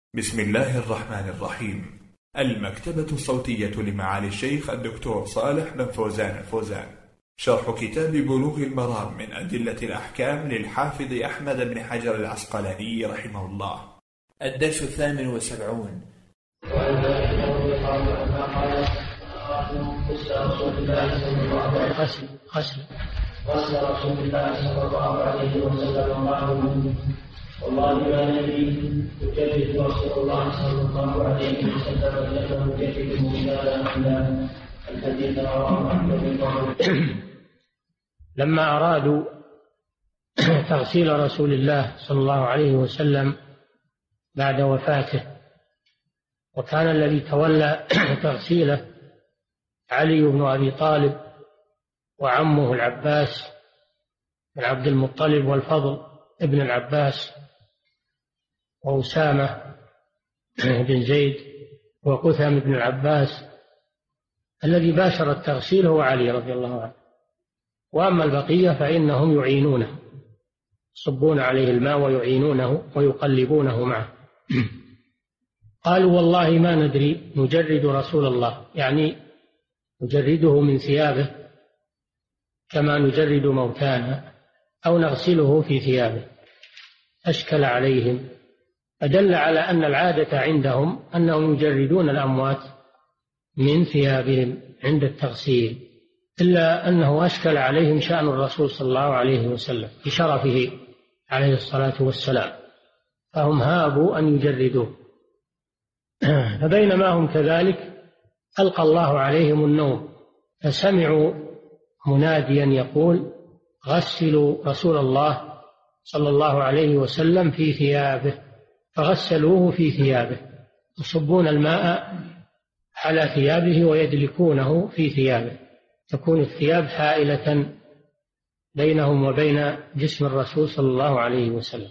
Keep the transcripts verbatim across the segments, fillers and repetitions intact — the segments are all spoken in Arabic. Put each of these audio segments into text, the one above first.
بسم الله الرحمن الرحيم. المكتبة الصوتية لمعالي الشيخ الدكتور صالح بن فوزان الفوزان، شرح كتاب بلوغ المرام من أدلة الأحكام للحافظ أحمد بن حجر العسقلاني رحمه الله. الدرس الثامن والسبعون. غسل غسل غسل رسول الله صلى الله عليه وسلم وقال والله ما ندري يجدد رسول الله صلى الله عليه وسلم انه يجد مجالا الا الحديث رواه احمد. لما ارادوا تغسيل رسول الله صلى الله عليه وسلم بعد وفاته، وكان الذي تولى تغسيله علي بن ابي طالب وعمه العباس بن عبد المطلب والفضل ابن العباس وأسامة بن زيد وقثم بن العباس. الذي باشر التغسيل هو علي رضي الله عنه، وأما البقية فإنهم يعينونه، يصبون عليه الماء ويعينونه ويقلبونه معه. قالوا والله ما ندري نجرد رسول الله، يعني نجرده من ثيابه كما نجرد موتانا أو نغسله في ثيابه. أشكل عليهم، فدل على أن العادة عندهم أنهم يجردون الأموات من ثيابهم عند التغسيل، إلا أنه أشكل عليهم شأن الرسول صلى الله عليه وسلم بشرفه عليه الصلاة والسلام، فهم هابوا أن يجردوه. فبينما هم كذلك ألقى الله عليهم النوم، فسمعوا مناديا يقول غسلوا رسول الله صلى الله عليه وسلم في ثيابه، فغسلوه في ثيابه، يصبون الماء على ثيابه ويدلكونه في ثيابه، تكون الثياب حائلة بينهم وبين جسم الرسول صلى الله عليه وسلم.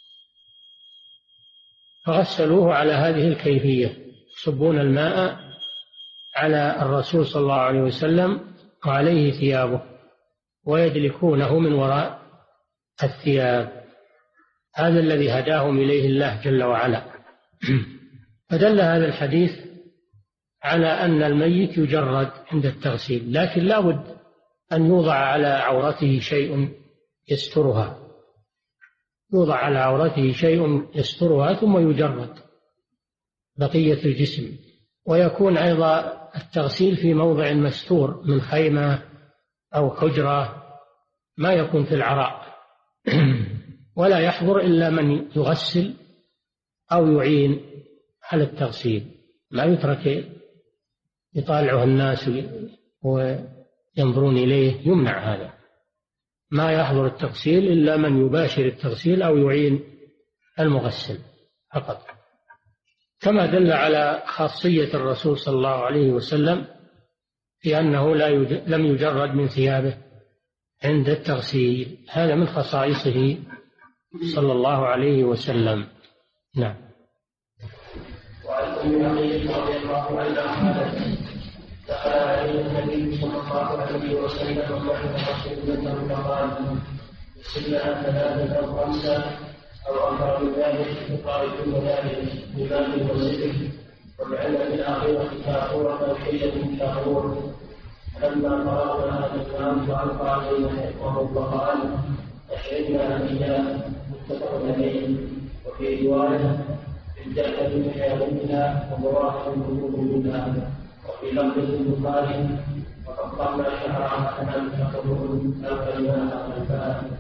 فغسلوه على هذه الكيفية، يصبون الماء على الرسول صلى الله عليه وسلم وعليه ثيابه ويدلكونه من وراء الثياب. هذا الذي هداهم إليه الله جل وعلا. فدل هذا الحديث على أن الميت يجرد عند التغسيل، لكن لا بد أن يوضع على عورته شيء يسترها، يوضع على عورته شيء يسترها ثم يجرد بقية الجسم. ويكون أيضا التغسيل في موضع مستور من خيمة أو حجرة، ما يكون في العراء. ولا يحضر إلا من يغسل أو يعين على التغسيل، لا يترك يطالعه الناس وينظرون إليه، يمنع هذا. ما يحضر التغسيل إلا من يباشر التغسيل أو يعين المغسل فقط. كما دل على خاصية الرسول صلى الله عليه وسلم في أنه لا لم يجرد من ثيابه عند التغسيل، هذا من خصائصه صلى الله عليه وسلم. نعم. وعن ام عقيل رضي الله عنها دخل عليه النبي صلى الله عليه وسلم وكان رسول الله فقال سلنا ثلاثه او خمسه او اكثر من ذلك، فقال كل ذلك بماء وسدر، والعلم الاخره كافوره وحيه كافور. لما فرغنا هذا الكلام فألقى علينا حكمه فقال أشهدنا إياه، متفق عليه. وفي رواية الجنة من حياتنا ومراحل القلوب منها. وفي لفظ البخاري وقطعنا شعرها كما تقولون لا كلمات الفاء.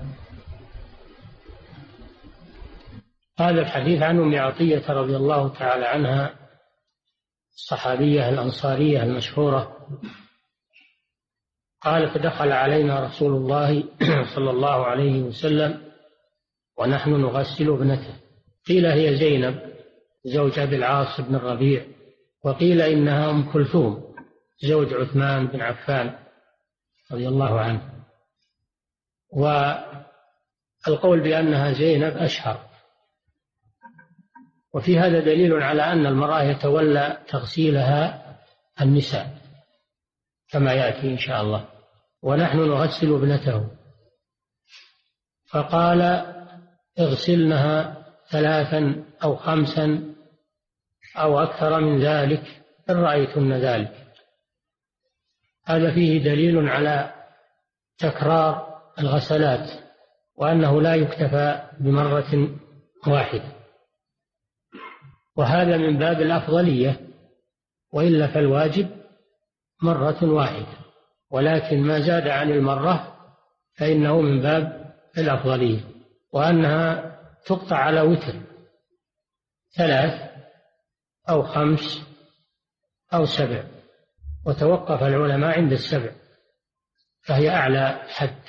هذا الحديث عن أم عطية رضي الله تعالى عنها، الصحابية الأنصارية المشهورة، قالت دخل علينا رسول الله صلى الله عليه وسلم ونحن نغسل ابنته. قيل هي زينب زوج أبي العاص بن الربيع، وقيل إنها أم كلثوم زوج عثمان بن عفان رضي الله عنه، والقول بأنها زينب أشهر. وفي هذا دليل على أن المرأة يتولى تغسيلها النساء كما يأتي إن شاء الله. ونحن نغسل ابنته، فقال اغسلنها ثلاثا أو خمسا أو أكثر من ذلك إن رأيتن ذلك. هذا فيه دليل على تكرار الغسلات، وأنه لا يكتفى بمرة واحدة، وهذا من باب الأفضلية، وإلا فالواجب مرة واحدة، ولكن ما زاد عن المرة فإنه من باب الأفضلية، وأنها تقطع على وتر ثلاث أو خمس أو سبع، وتوقف العلماء عند السبع، فهي أعلى حد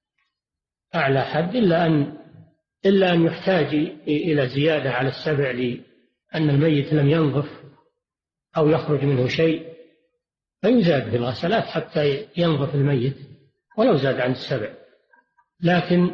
أعلى حد إلا أن إلا أن يحتاج إلى زيادة على السبع لأن الميت لم ينظف أو يخرج منه شيء، فيزاد في الغسلات حتى ينظف الميت ولو زاد عن السبع، لكن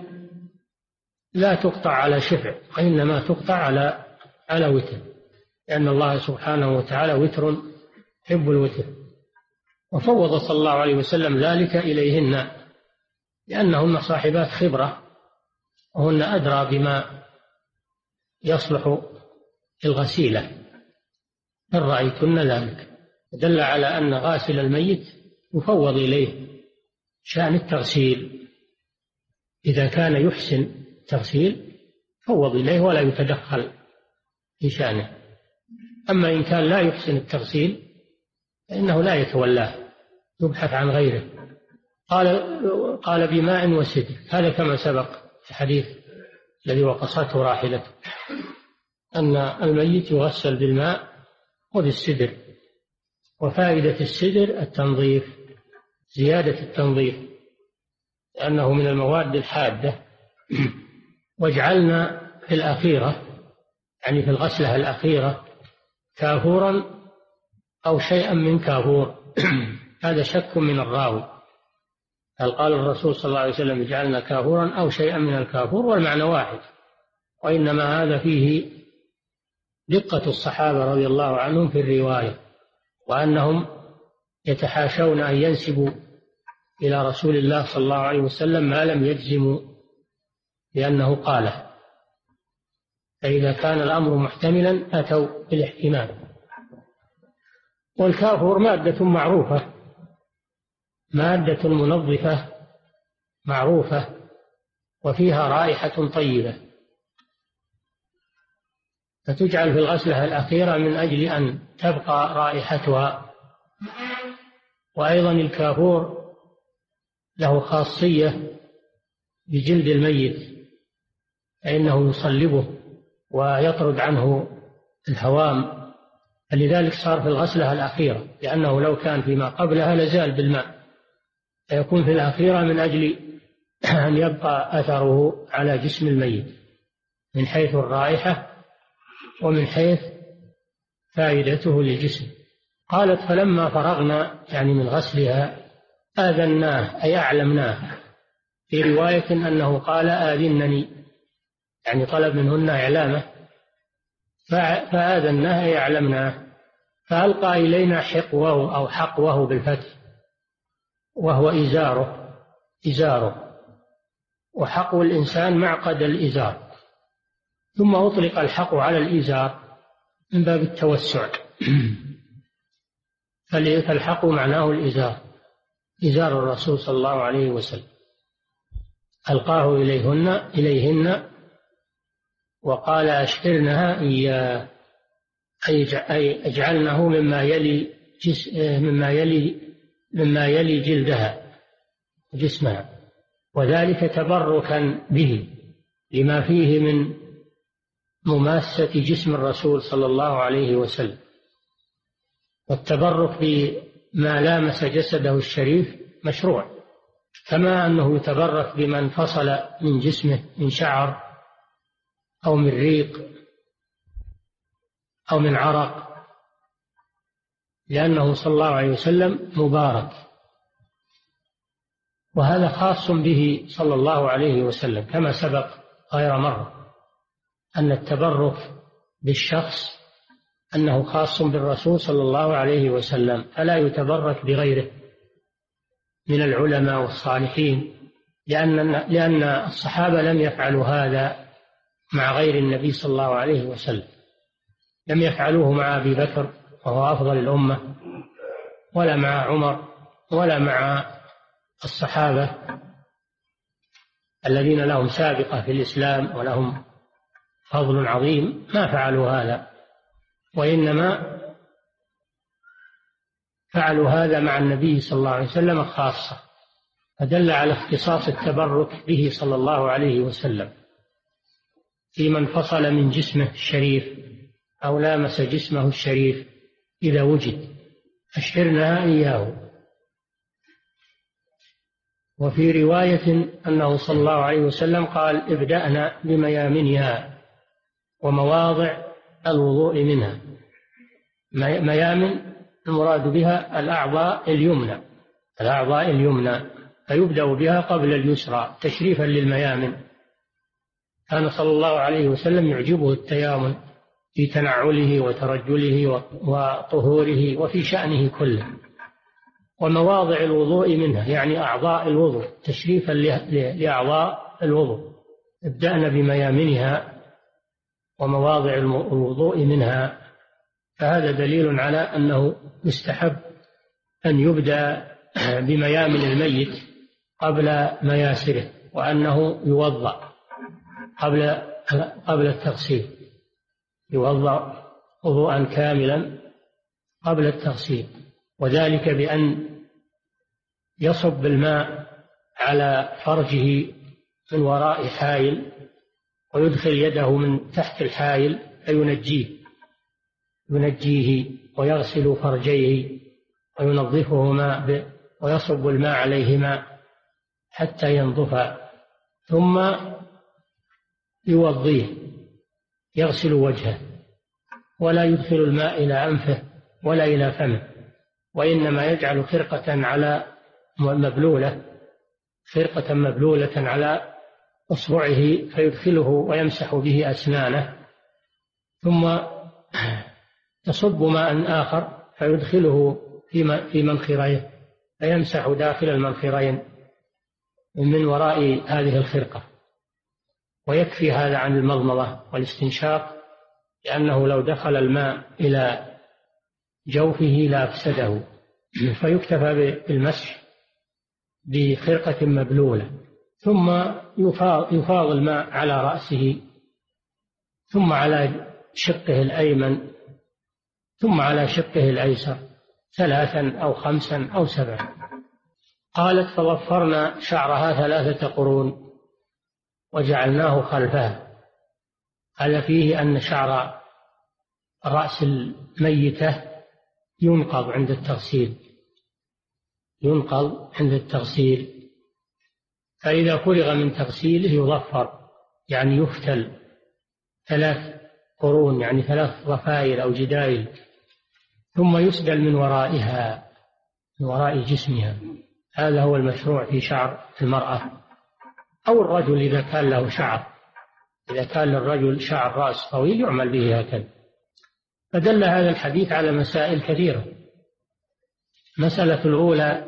لا تقطع على شفع، وإنما تقطع على على وتر، لأن الله سبحانه وتعالى وتر يحب الوتر. وفوض صلى الله عليه وسلم ذلك إليهن لأنهن صاحبات خبرة، وهن أدرى بما يصلح الغسيلة إن رأيتن ذلك. دل على أن غاسل الميت يفوض إليه شأن التغسيل، إذا كان يحسن التغسيل فوض إليه ولا يتدخل في شأنه، أما إن كان لا يحسن التغسيل فإنه لا يتولاه، يبحث عن غيره. قال قال بماء وسدر، هذا كما سبق في الحديث الذي وقصته راحلته، أن الميت يغسل بالماء وبالسدر. وفائدة السدر التنظيف، زيادة التنظيف، لأنه من المواد الحادة. واجعلنا في الأخيرة، يعني في الغسلة الأخيرة، كافورا أو شيئا من كافور. هذا شك من الراوي، هل قال الرسول صلى الله عليه وسلم اجعلنا كافورا أو شيئا من الكافور، والمعنى واحد، وإنما هذا فيه دقة الصحابة رضي الله عنهم في الرواية، وأنهم يتحاشون أن ينسبوا إلى رسول الله صلى الله عليه وسلم ما لم يجزموا بأنه قاله، فإذا كان الأمر محتملا أتوا بالاحتمال. والكافور مادة معروفة، مادة منظفة معروفة، وفيها رائحة طيبة، فتجعل في الغسلة الأخيرة من أجل أن تبقى رائحتها. وأيضا الكافور له خاصية بجلد الميت، فإنه يصلبه ويطرد عنه الهوام، فلذلك صار في الغسلة الأخيرة، لأنه لو كان فيما قبلها لزال بالماء، فيكون في الأخيرة من أجل أن يبقى أثره على جسم الميت من حيث الرائحة ومن حيث فائدته للجسم. قالت فلما فرغنا، يعني من غسلها، آذناه أي أعلمناه. في رواية أنه قال آذنني، يعني طلب منهن إعلامه، فآذناه أي أعلمناه، فألقى إلينا حقوه أو حقوه بالفتح، وهو إزاره إزاره وحقو الإنسان معقد الإزار، ثم أطلق الحق على الإزار من باب التوسع. فالحق معناه الإزار، إزار الرسول صلى الله عليه وسلم. ألقاه إليهن إليهن وقال أشعرنها إياه، أي اجعلنه مما يلي جس مما يلي مما يلي جلدها جسمها، وذلك تبركا به لما فيه من مماسة جسم الرسول صلى الله عليه وسلم. والتبرك بما لامس جسده الشريف مشروع، كما أنه يتبرك بمن فصل من جسمه من شعر أو من ريق أو من عرق، لأنه صلى الله عليه وسلم مبارك. وهذا خاص به صلى الله عليه وسلم، كما سبق غير مرة أن التبرك بالشخص أنه خاص بالرسول صلى الله عليه وسلم، فلا يتبرك بغيره من العلماء والصالحين، لأن لأن الصحابة لم يفعلوا هذا مع غير النبي صلى الله عليه وسلم. لم يفعلوه مع أبي بكر وهو أفضل الأمة، ولا مع عمر، ولا مع الصحابة الذين لهم سابقة في الإسلام ولهم فضل عظيم، ما فعلوا هذا، وإنما فعلوا هذا مع النبي صلى الله عليه وسلم خاصة، فدل على اختصاص التبرك به صلى الله عليه وسلم في من فصل من جسمه الشريف أو لامس جسمه الشريف إذا وجد، أشعرنا إياه. وفي رواية أنه صلى الله عليه وسلم قال: ابدأنا بميامنها ومواضع الوضوء منها. ميامن المراد بها الأعضاء اليمنى، الأعضاء اليمنى، فيبدأ بها قبل اليسرى تشريفا للميامن. كان صلى الله عليه وسلم يعجبه التيامن في تنعله وترجله وطهوره وفي شأنه كله. ومواضع الوضوء منها يعني أعضاء الوضوء، تشريفا لأعضاء الوضوء. ابدأنا بميامنها ومواضع الوضوء منها، فهذا دليل على أنه يستحب أن يبدأ بميامن الميت قبل مياسره، وأنه يوضأ قبل قبل التغسيل، يوضأ وضوءا كاملا قبل التغسيل، وذلك بأن يصب الماء على فرجه من وراء حائل ويدخل يده من تحت الحائل فينجيه ينجيه ويغسل فرجيه وينظفهما ويصب الماء عليهما حتى ينظفا، ثم يوضيه، يغسل وجهه ولا يدخل الماء إلى أنفه ولا إلى فمه، وإنما يجعل خرقة على مبلولة خرقة مبلولة على أصبعه فيدخله ويمسح به أسنانه، ثم يصب ماء آخر فيدخله في منخريه فيمسح داخل المنخرين من وراء هذه الخرقة. ويكفي هذا عن المضمضة والاستنشاق، لأنه لو دخل الماء إلى جوفه لأفسده، فيكتفى بالمسح بخرقة مبلولة، ثم يفاض الماء على رأسه، ثم على شقه الأيمن، ثم على شقه الأيسر، ثلاثا أو خمسا أو سبعا. قالت: فضفرنا شعرها ثلاثة قرون وجعلناه خلفها. هذا فيه أن شعر رأس الميتة ينقض عند التغسيل ينقض عند التغسيل فإذا فرغ من تغسيله يضفر، يعني يفتل ثلاث قرون، يعني ثلاث ضفائر أو جدائل، ثم يسدل من ورائها من وراء جسمها. هذا هو المشروع في شعر المرأة أو الرجل إذا كان له شعر، إذا كان للرجل شعر رأس طويل يعمل به هكذا. فدل هذا الحديث على مسائل كثيرة. المسألة الأولى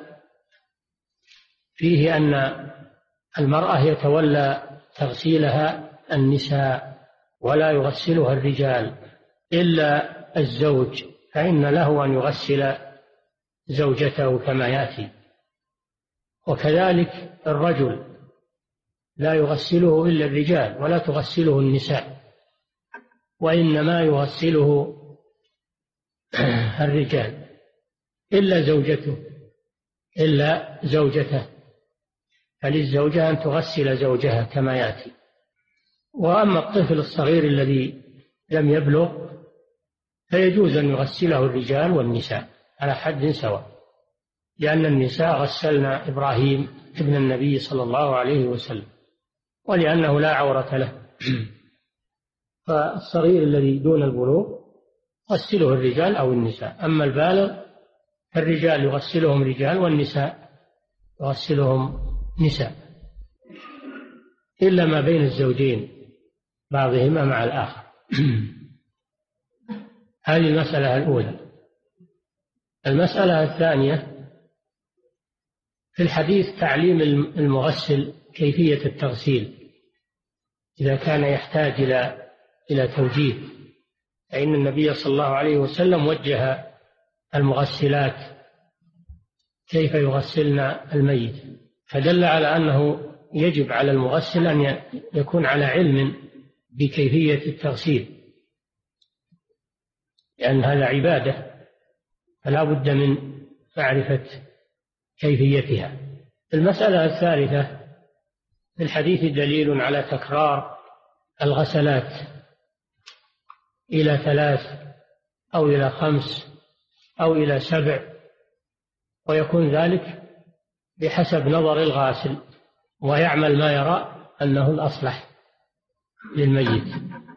فيه أن المرأة يتولى تغسيلها النساء ولا يغسلها الرجال إلا الزوج، فإن له أن يغسل زوجته كما يأتي. وكذلك الرجل لا يغسله إلا الرجال ولا تغسله النساء، وإنما يغسله الرجال إلا زوجته إلا زوجته فللزوجة أن تغسل زوجها كما يأتي. وأما الطفل الصغير الذي لم يبلغ فيجوز أن يغسله الرجال والنساء على حد سواء، لأن النساء غسلنا إبراهيم ابن النبي صلى الله عليه وسلم، ولأنه لا عورة له. فالصغير الذي دون البلوغ غسله الرجال أو النساء، أما البالغ فالرجال يغسلهم رجال والنساء يغسلهم نساء، إلا ما بين الزوجين بعضهما مع الآخر. هذه المسألة الأولى. المسألة الثانية في الحديث تعليم المغسل كيفية التغسيل إذا كان يحتاج إلى إلى توجيه فإن النبي صلى الله عليه وسلم وجه المغسلات كيف يغسلن الميت، فدل على أنه يجب على المغسل أن يكون على علم بكيفية التغسيل، لأن هذا عبادة فلا بد من معرفة كيفيتها. المسألة الثالثة: في الحديث دليل على تكرار الغسلات إلى ثلاث أو إلى خمس أو إلى سبع، ويكون ذلك بحسب نظر الغاسل، ويعمل ما يرى أنه الأصلح للميت.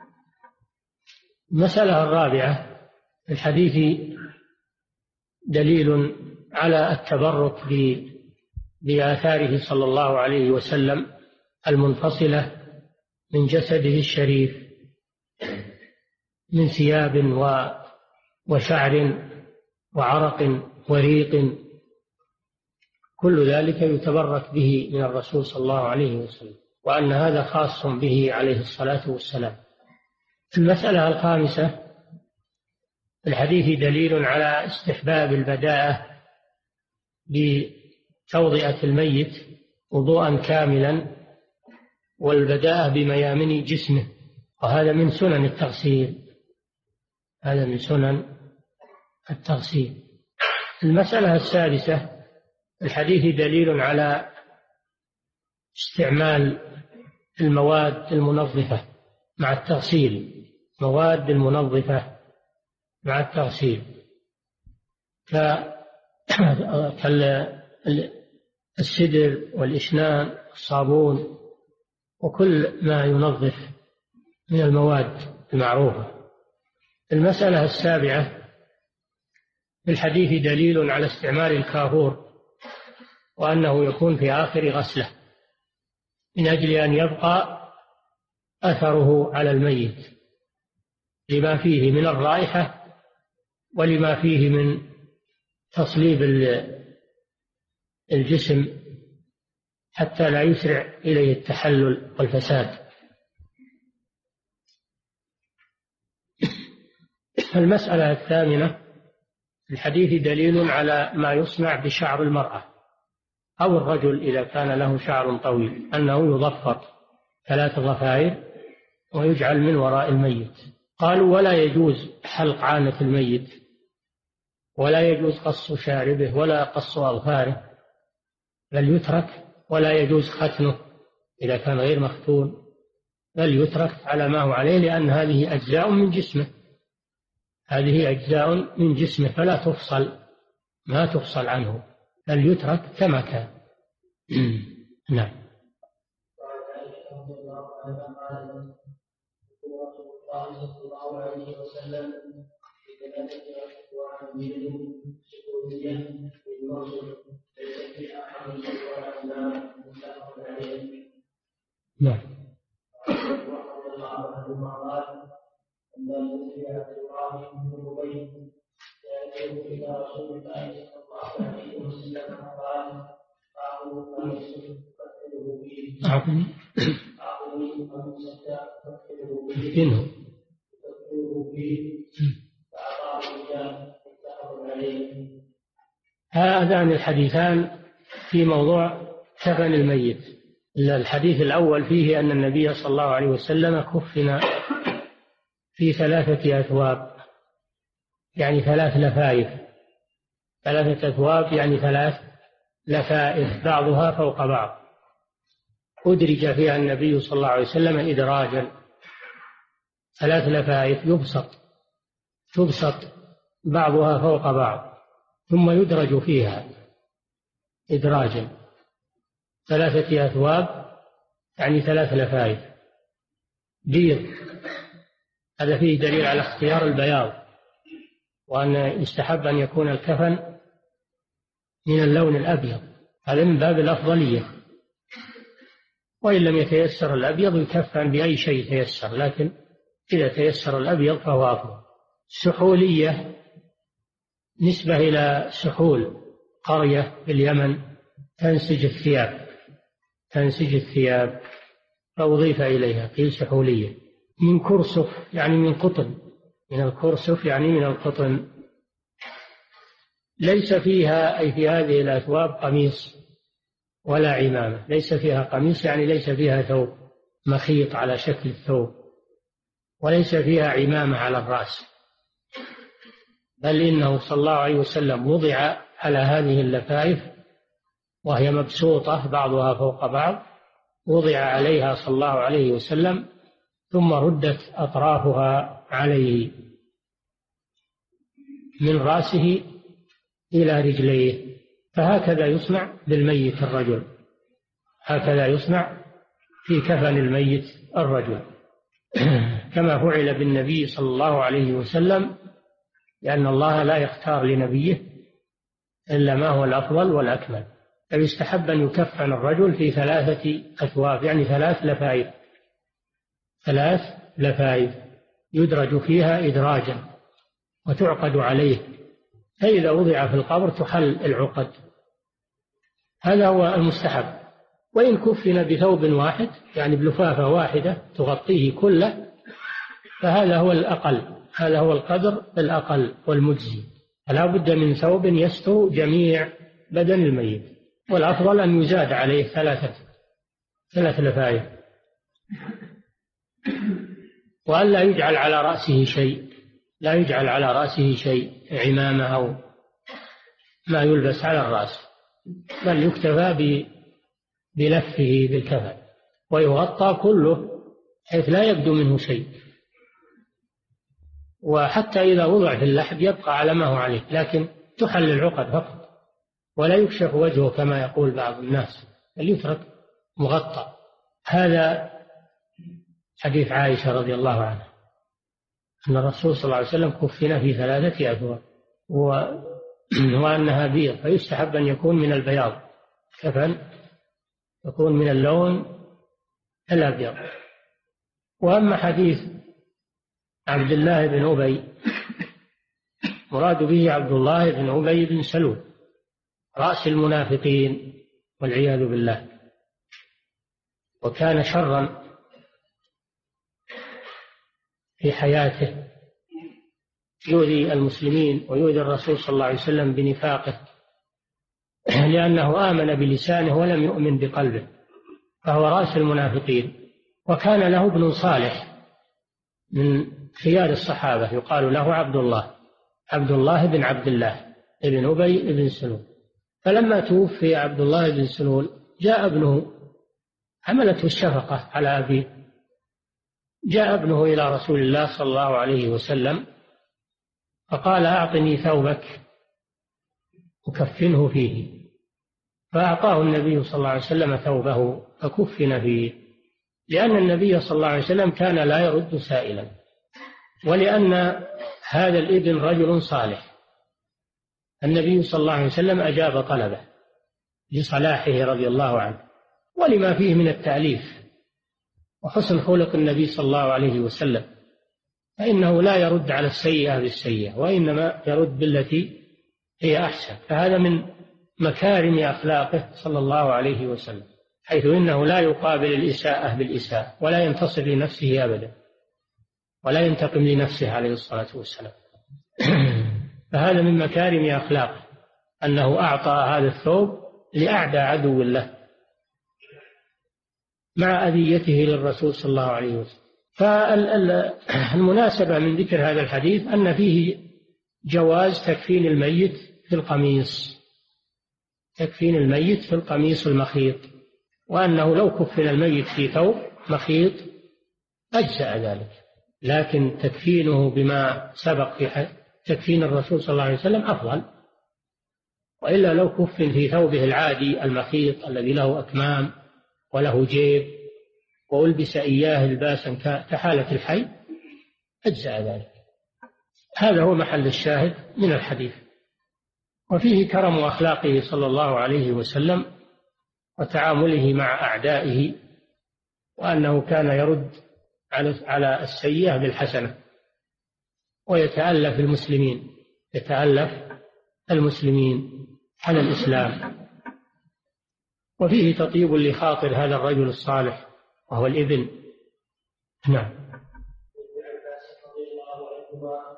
المسألة الرابعة: في الحديث دليل على التبرك بآثاره صلى الله عليه وسلم المنفصلة من جسده الشريف من ثياب وشعر وعرق وريق، كل ذلك يتبرك به من الرسول صلى الله عليه وسلم، وأن هذا خاص به عليه الصلاة والسلام. المسألة الخامسة: في الحديث دليل على استحباب البداءة بتوضئة الميت وضوءا كاملا، والبداءة بميامن جسمه، وهذا من سنن التغسيل، هذا من سنن التغسيل. المسألة السادسة: الحديث دليل على استعمال المواد المنظفة مع التغسيل، مواد المنظفة مع التغسيل كالسدر والإشنان والصابون وكل ما ينظف من المواد المعروفة. المسألة السابعة: في الحديث دليل على استعمال الكافور، وأنه يكون في آخر غسلة من أجل أن يبقى أثره على الميت لما فيه من الرائحة ولما فيه من تصليب الجسم حتى لا يسرع إليه التحلل والفساد. المسألة الثامنة: الحديث دليل على ما يصنع بشعر المرأة أو الرجل إذا كان له شعر طويل، أنه يضفر ثلاث ضفائر ويجعل من وراء الميت. قالوا: ولا يجوز حلق عانة الميت، ولا يجوز قص شاربه ولا قص أظفاره، بل يترك، ولا يجوز ختنه إذا كان غير مختون، بل يترك على ما هو عليه، لأن هذه أجزاء من جسمه، هذه أجزاء من جسمه فلا تفصل، ما تفصل عنه، بل يترك كما كان. نعم. نعم. أعطني إنه هذان الحديثان في موضوع كفن الميت. الحديث الأول فيه أن النبي صلى الله عليه وسلم كفن في ثلاثة أثواب، يعني ثلاث لفائف، ثلاثة أثواب يعني ثلاث لفائف بعضها فوق بعض، أدرج فيها النبي صلى الله عليه وسلم إدراجا، ثلاث لفائف يبسط تبسط بعضها فوق بعض ثم يدرج فيها إدراجا، ثلاثة أثواب يعني ثلاث لفائف بيض، هذا فيه دليل على اختيار البياض، وأن يستحب أن يكون الكفن من اللون الأبيض، هذا من باب الأفضلية، وإن لم يتيسر الأبيض يكفن بأي شيء تيسر، لكن إذا تيسر الأبيض فهو أفضل. السحولية نسبة إلى سحول قرية في اليمن تنسج الثياب، تنسج الثياب فأضيف إليها قيل سحولية، من كرسف يعني من قطن، من الكرسف يعني من القطن. ليس فيها أي في هذه الأثواب قميص ولا عمامة، ليس فيها قميص يعني ليس فيها ثوب مخيط على شكل الثوب، وليس فيها عمامة على الرأس، بل إنه صلى الله عليه وسلم وضع على هذه اللفائف وهي مبسوطة بعضها فوق بعض، وضع عليها صلى الله عليه وسلم ثم ردت أطرافها عليه من رأسه إلى رجليه. فهكذا يصنع بالميت الرجل، هكذا يصنع في كفن الميت الرجل كما فعل بالنبي صلى الله عليه وسلم، لأن الله لا يختار لنبيه إلا ما هو الأفضل والأكمل. فيستحب أن يكفن الرجل في ثلاثة أثواب، يعني ثلاث لفائف، ثلاث لفائف يدرج فيها إدراجا وتعقد عليه، فإذا وضع في القبر تحل العقد. هذا هو المستحب. وإن كفن بثوب واحد يعني بلفافة واحدة تغطيه كله فهذا هو الأقل، هذا هو القدر الأقل والمجزي. فلا بد من ثوب يستر جميع بدن الميت، والأفضل أن يزاد عليه ثلاثة ثلاث لفائف، وأن لا يجعل على رأسه شيء، لا يجعل على رأسه شيء عمامة أو ما يلبس على الرأس، بل يكتفى بلفه بالكفن ويغطى كله حيث لا يبدو منه شيء. وحتى إذا وضع في اللحد يبقى على ما هو عليه، لكن تحل العقد فقط ولا يكشف وجهه كما يقول بعض الناس، بل يترك مغطى. هذا حديث عائشة رضي الله عنها أن الرسول صلى الله عليه وسلم كفن في ثلاثة أثواب وأنها بيض، فيستحب أن يكون من البياض، كفن يكون من اللون الأبيض. وأما حديث عبد الله بن أبي مراد به عبد الله بن أبي بن سلول رأس المنافقين والعياذ بالله، وكان شرا في حياته، يؤذي المسلمين ويؤذي الرسول صلى الله عليه وسلم بنفاقه، لأنه آمن بلسانه ولم يؤمن بقلبه، فهو رأس المنافقين. وكان له ابن صالح من خيار الصحابة يقال له عبد الله عبد الله بن عبد الله بن أبي بن سلول. فلما توفي عبد الله بن سلول جاء ابنه، حملته الشفقة على أبيه، جاء ابنه إلى رسول الله صلى الله عليه وسلم فقال أعطني ثوبك أكفنه فيه، فأعطاه النبي صلى الله عليه وسلم ثوبه فكفن فيه، لأن النبي صلى الله عليه وسلم كان لا يرد سائلا، ولأن هذا الابن رجل صالح. النبي صلى الله عليه وسلم أجاب طلبه لصلاحه رضي الله عنه ولما فيه من التأليف وحسن خلق النبي صلى الله عليه وسلم، فإنه لا يرد على السيئة بالسيئة وإنما يرد بالتي هي أحسن. فهذا من مكارم أخلاقه صلى الله عليه وسلم، حيث إنه لا يقابل الإساءة بالإساءة ولا ينتصر لنفسه أبدا ولا ينتقم لنفسه عليه الصلاة والسلام. فهذا من مكارم أخلاقه أنه أعطى هذا الثوب لأعدى عدو له مع أذيته للرسول صلى الله عليه وسلم. فالمناسبة من ذكر هذا الحديث أن فيه جواز تكفين الميت في القميص، تكفين الميت في القميص المخيط، وأنه لو كفن الميت في ثوب مخيط أجزأ ذلك، لكن تكفينه بما سبق في تكفين الرسول صلى الله عليه وسلم أفضل. وإلا لو كفن في ثوبه العادي المخيط الذي له أكمام وله جيب وألبس إياه لباسا كحالة الحي أجزأ ذلك. هذا هو محل الشاهد من الحديث. وفيه كرم أخلاقه صلى الله عليه وسلم وتعامله مع أعدائه، وأنه كان يرد على السيئة بالحسنة ويتألف المسلمين يتألف المسلمين على الإسلام. وفيه تطيب لخاطر هذا الرجل الصالح وهو الابن. نعم.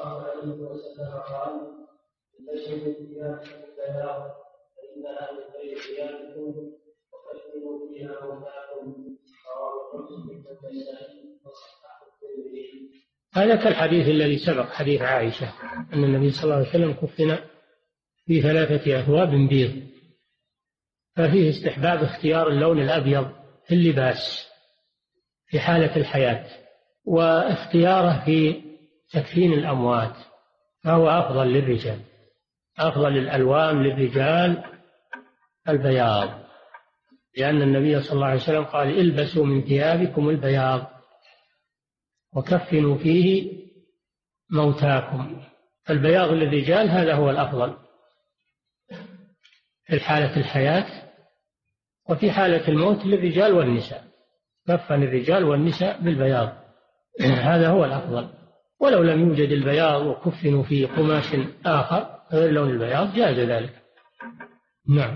الله عليه وسلم قال: البسوا ثيابكم البياض فإنها من خير ثيابكم وكفنوا فيها موتاكم. رواه مسلم والنسائي وصححه الترمذي. هذا كالحديث الذي سبق، حديث عائشة أن النبي صلى الله عليه وسلم كفن في ثلاثة أثواب بيض، ففيه استحباب اختيار اللون الأبيض في اللباس في حالة الحياة، واختياره في تكفين الأموات، فهو أفضل للرجال. أفضل الألوان للرجال البياض، لأن النبي صلى الله عليه وسلم قال: البسوا من ثيابكم البياض وكفنوا فيه موتاكم. فالبياض للرجال هذا هو الأفضل في حالة الحياة، وفي حالة الموت للرجال والنساء، كفن الرجال والنساء بالبياض، هذا هو الأفضل. ولو لم يوجد البياض وكفنوا في قماش آخر غير لون البياض جاز ذلك. نعم.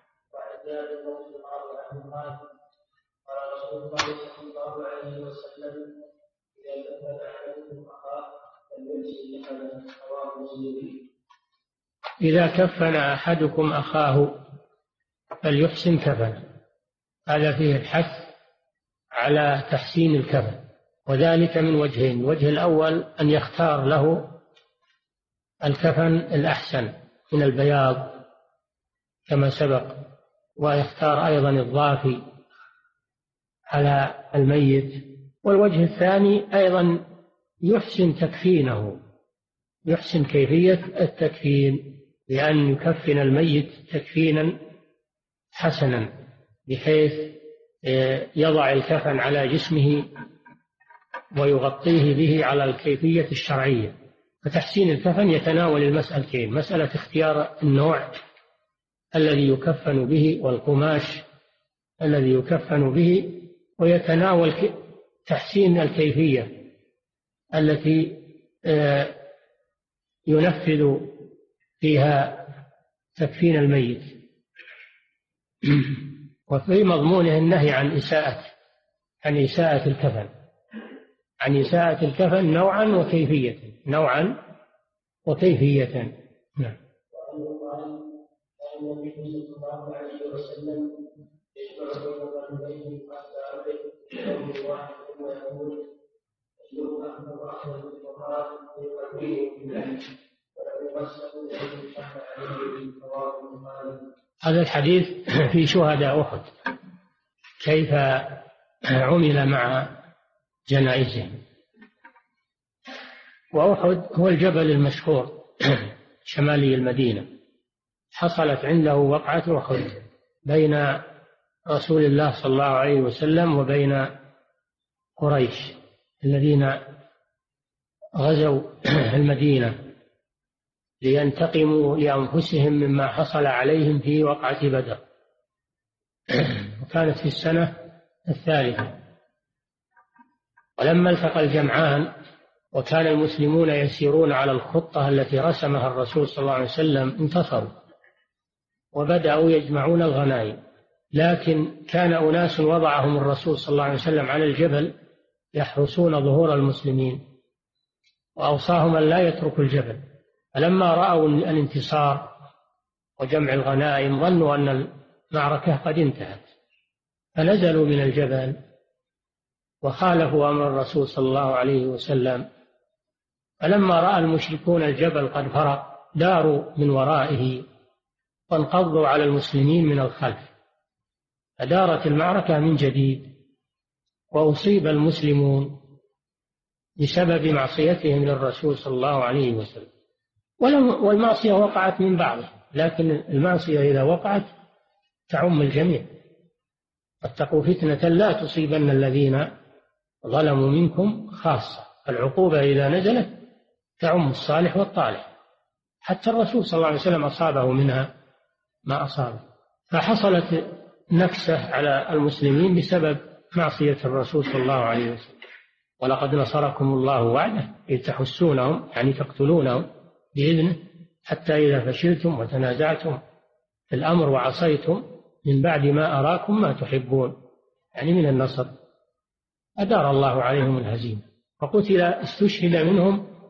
قال رسول الله صلى الله عليه وسلم: إذا كفن أحدكم أخاه فليحسن كفنه. رواه مسلم. إذا كفن أحدكم أخاه فليحسن كفنه، هذا فيه الحث على تحسين الكفن، وذلك من وجهين: الوجه الأول أن يختار له الكفن الأحسن من البياض كما سبق، ويختار أيضا الضافي على الميت. والوجه الثاني أيضا يحسن تكفينه، يحسن كيفية التكفين بأن يكفن الميت تكفينا حسنا، بحيث يضع الكفن على جسمه ويغطيه به على الكيفية الشرعية. فتحسين الكفن يتناول المسألتين: مسألة اختيار النوع الذي يكفن به والقماش الذي يكفن به، ويتناول تحسين الكيفية التي ينفذ فيها تكفين الميت. وفي مضمونه النهي عن إساءة عن إساءة الكفن عن إساءة الكفن نوعا وكيفية نوعا وكيفية. نعم. النبي صلى الله عليه وسلم يجمع بين قلبين قد واحد ويقول: أيهما أحمر أحمر بالقرآن ويقويه بالله ولم يمسه إليه شهر عليه. رواه البخاري. هذا الحديث في شهداء أحد كيف عمل مع جنائزهم. وأحد هو الجبل المشهور شمالي المدينة، حصلت عنده وقعة أحد بين رسول الله صلى الله عليه وسلم وبين قريش الذين غزوا المدينة لينتقموا لأنفسهم مما حصل عليهم في وقعة بدر، وكانت في السنة الثالثة. ولما التقى الجمعان وكان المسلمون يسيرون على الخطة التي رسمها الرسول صلى الله عليه وسلم انتصروا وبدأوا يجمعون الغنائم، لكن كان أناس وضعهم الرسول صلى الله عليه وسلم على الجبل يحرسون ظهور المسلمين، وأوصاهم أن لا يتركوا الجبل. فلما رأوا الانتصار وجمع الغنائم ظنوا أن المعركة قد انتهت، فنزلوا من الجبل وخالفوا أمر الرسول صلى الله عليه وسلم. فلما رأى المشركون الجبل قد فرق داروا من ورائه وانقضوا على المسلمين من الخلف، فدارت المعركة من جديد، وأصيب المسلمون بسبب معصيتهم للرسول صلى الله عليه وسلم. والمعصية وقعت من بعضه، لكن المعصية إذا وقعت تعم الجميع. واتقوا فتنة لا تصيبن الذين ظلموا منكم خاصة. العقوبة إذا نزلت تعم الصالح والطالح، حتى الرسول صلى الله عليه وسلم أصابه منها ما أصابه. فحصلت نكسة على المسلمين بسبب معصية الرسول صلى الله عليه وسلم. ولقد نصركم الله وعده إذ تحسونهم يعني تقتلونهم بإذنه حتى إذا فشلتم وتنازعتم في الأمر وعصيتم من بعد ما أراكم ما تحبون، يعني من النصر، أدار الله عليهم الهزيمة، فقتل استشهد منهم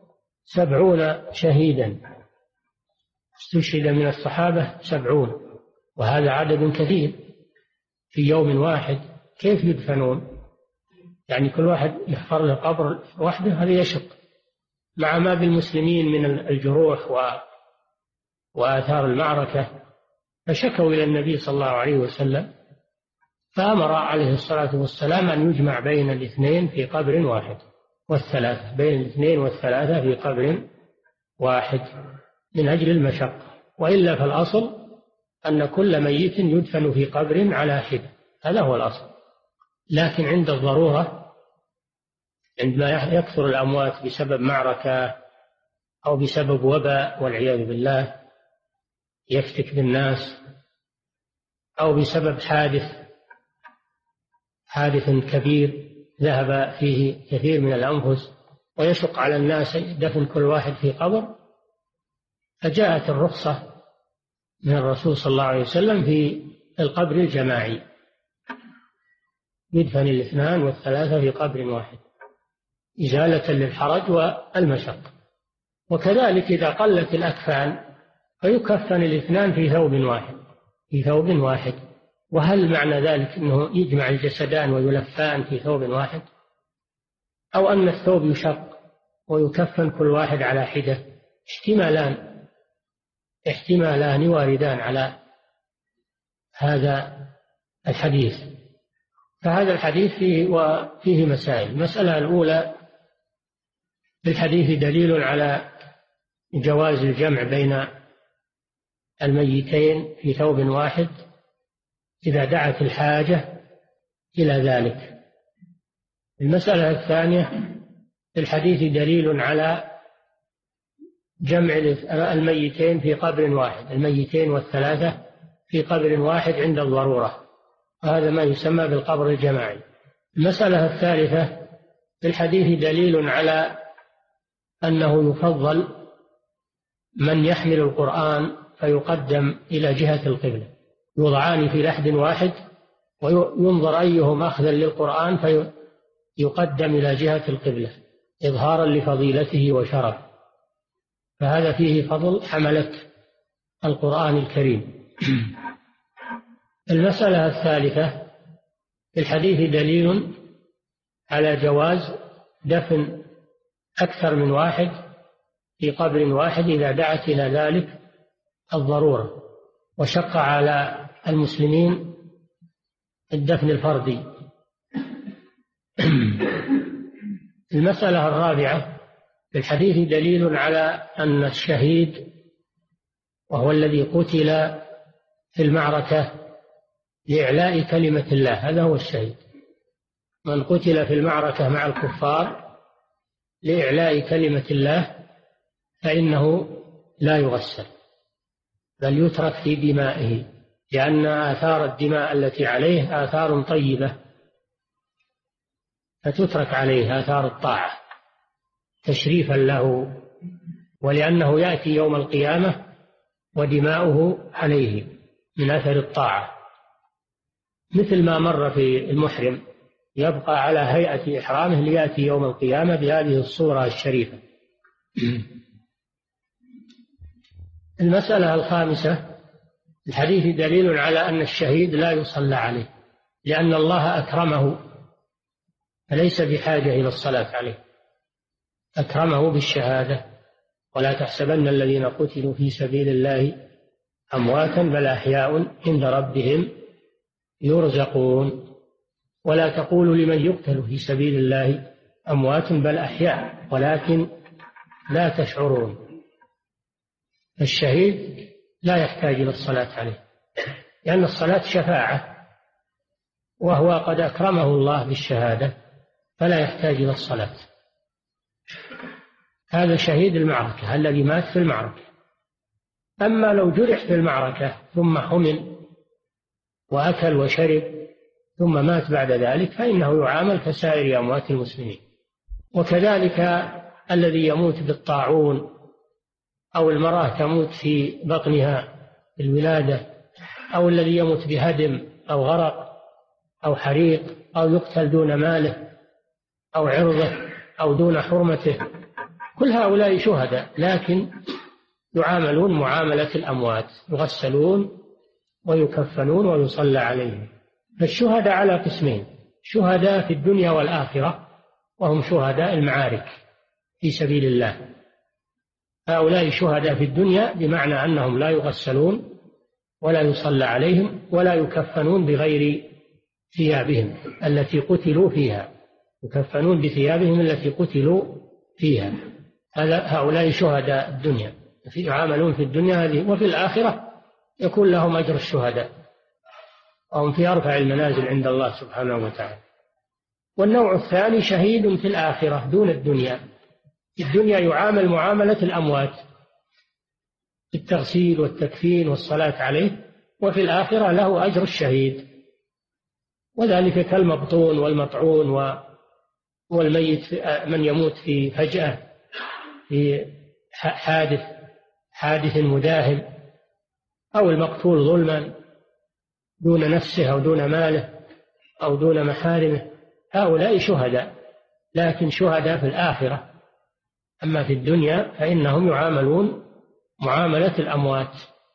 سبعون شهيدا، استشهد من الصحابة سبعون، وهذا عدد كثير في يوم واحد. كيف يدفنون؟ يعني كل واحد يحفر له قبر وحده، هذا يشق، مع ما بالمسلمين من الجروح وآثار المعركة. فشكوا إلى النبي صلى الله عليه وسلم، فأمر عليه الصلاة والسلام أن يجمع بين الاثنين في قبر واحد، والثلاثة بين الاثنين والثلاثة في قبر واحد، من أجل المشقة. وإلا فالأصل أن كل ميت يدفن في قبر على حدة، هذا هو الأصل. لكن عند الضرورة، عندما يكثر الأموات بسبب معركة أو بسبب وباء والعياذ بالله يفتك بالناس، أو بسبب حادث حادث كبير ذهب فيه كثير من الأنفس ويشق على الناس دفن كل واحد في قبر، فجاءت الرخصة من الرسول صلى الله عليه وسلم في القبر الجماعي، يدفن الاثنان والثلاثة في قبر واحد إزالة للحرج والمشقة. وكذلك إذا قلت الأكفان فيكفن الاثنان في ثوب واحد في ثوب واحد. وهل معنى ذلك أنه يجمع الجسدان ويلفان في ثوب واحد، أو أن الثوب يشق ويكفن كل واحد على حدة؟ احتمالان احتمالان واردان على هذا الحديث. فهذا الحديث فيه وفيه مسائل. المسألة الأولى، في الحديث دليل على جواز الجمع بين الميتين في ثوب واحد إذا دعت الحاجة إلى ذلك. المسألة الثانية، في الحديث دليل على جمع الميتين في قبر واحد، الميتين والثلاثة في قبر واحد عند الضرورة، وهذا ما يسمى بالقبر الجماعي. المسألة الثالثة، في الحديث دليل على أنه يفضل من يحمل القرآن فيقدم إلى جهة القبلة، يوضعان في لحد واحد وينظر أيهم أخذا للقرآن فيقدم إلى جهة القبلة إظهارا لفضيلته وشرف، فهذا فيه فضل حملة القرآن الكريم. المسألة الثالثة، في الحديث دليل على جواز دفن أكثر من واحد في قبر واحد إذا دعت إلى ذلك الضرورة وشق على المسلمين الدفن الفردي. المسألة الرابعة، في الحديث دليل على أن الشهيد وهو الذي قتل في المعركة لإعلاء كلمة الله، هذا هو الشهيد. من قتل في المعركة مع الكفار لإعلاء كلمة الله فإنه لا يغسل بل يترك في دمائه، لأن آثار الدماء التي عليه آثار طيبة فتترك عليه آثار الطاعة تشريفا له، ولأنه يأتي يوم القيامة ودماؤه عليه من أثر الطاعة، مثل ما مر في المحرم يبقى على هيئة إحرامه ليأتي يوم القيامة بهذه الصورة الشريفة. المسألة الخامسة، الحديث دليل على أن الشهيد لا يصلى عليه لأن الله أكرمه فليس بحاجة إلى الصلاة عليه، أكرمه بالشهادة. ولا تحسبن الذين قتلوا في سبيل الله أمواتا بل أحياء عند ربهم يرزقون. ولا تقولوا لمن يقتل في سبيل الله أموات بل أحياء ولكن لا تشعرون. الشهيد لا يحتاج إلى الصلاة عليه لأن الصلاة شفاعة، وهو قد أكرمه الله بالشهادة فلا يحتاج إلى الصلاة. هذا شهيد المعركة الذي مات في المعركة. أما لو جرح في المعركة ثم حمل وأكل وشرب ثم مات بعد ذلك فإنه يعامل كسائر أموات المسلمين. وكذلك الذي يموت بالطاعون أو المرأة تموت في بطنها الولادة، أو الذي يموت بهدم أو غرق أو حريق أو يقتل دون ماله أو عرضه أو دون حرمته، كل هؤلاء شهداء، لكن يعاملون معاملة الأموات، يغسلون ويكفنون ويصلى عليهم. فالشهداء على قسمين: شهداء في الدنيا والآخرة، وهم شهداء المعارك في سبيل الله. هؤلاء شهداء في الدنيا بمعنى أنهم لا يغسلون ولا يصلى عليهم ولا يكفنون بغير ثيابهم التي قتلوا فيها، يكفنون بثيابهم التي قتلوا فيها. هذا هؤلاء شهداء الدنيا، يعاملون في الدنيا هذه، وفي الآخرة يكون لهم أجر الشهداء، وهم في أرفع المنازل عند الله سبحانه وتعالى. والنوع الثاني شهيد في الآخرة دون الدنيا. في الدنيا يعامل معاملة الأموات بالتغسيل والتكفين والصلاة عليه، وفي الآخرة له أجر الشهيد، وذلك كالمبطون والمطعون والميت من يموت في فجأة في حادث حادث مداهم، أو المقتول ظلما دون نفسه أو دون ماله أو دون محارمه. هؤلاء شهداء، لكن شهداء في الآخرة. أما في الدنيا فإنهم يعاملون معاملة الأموات.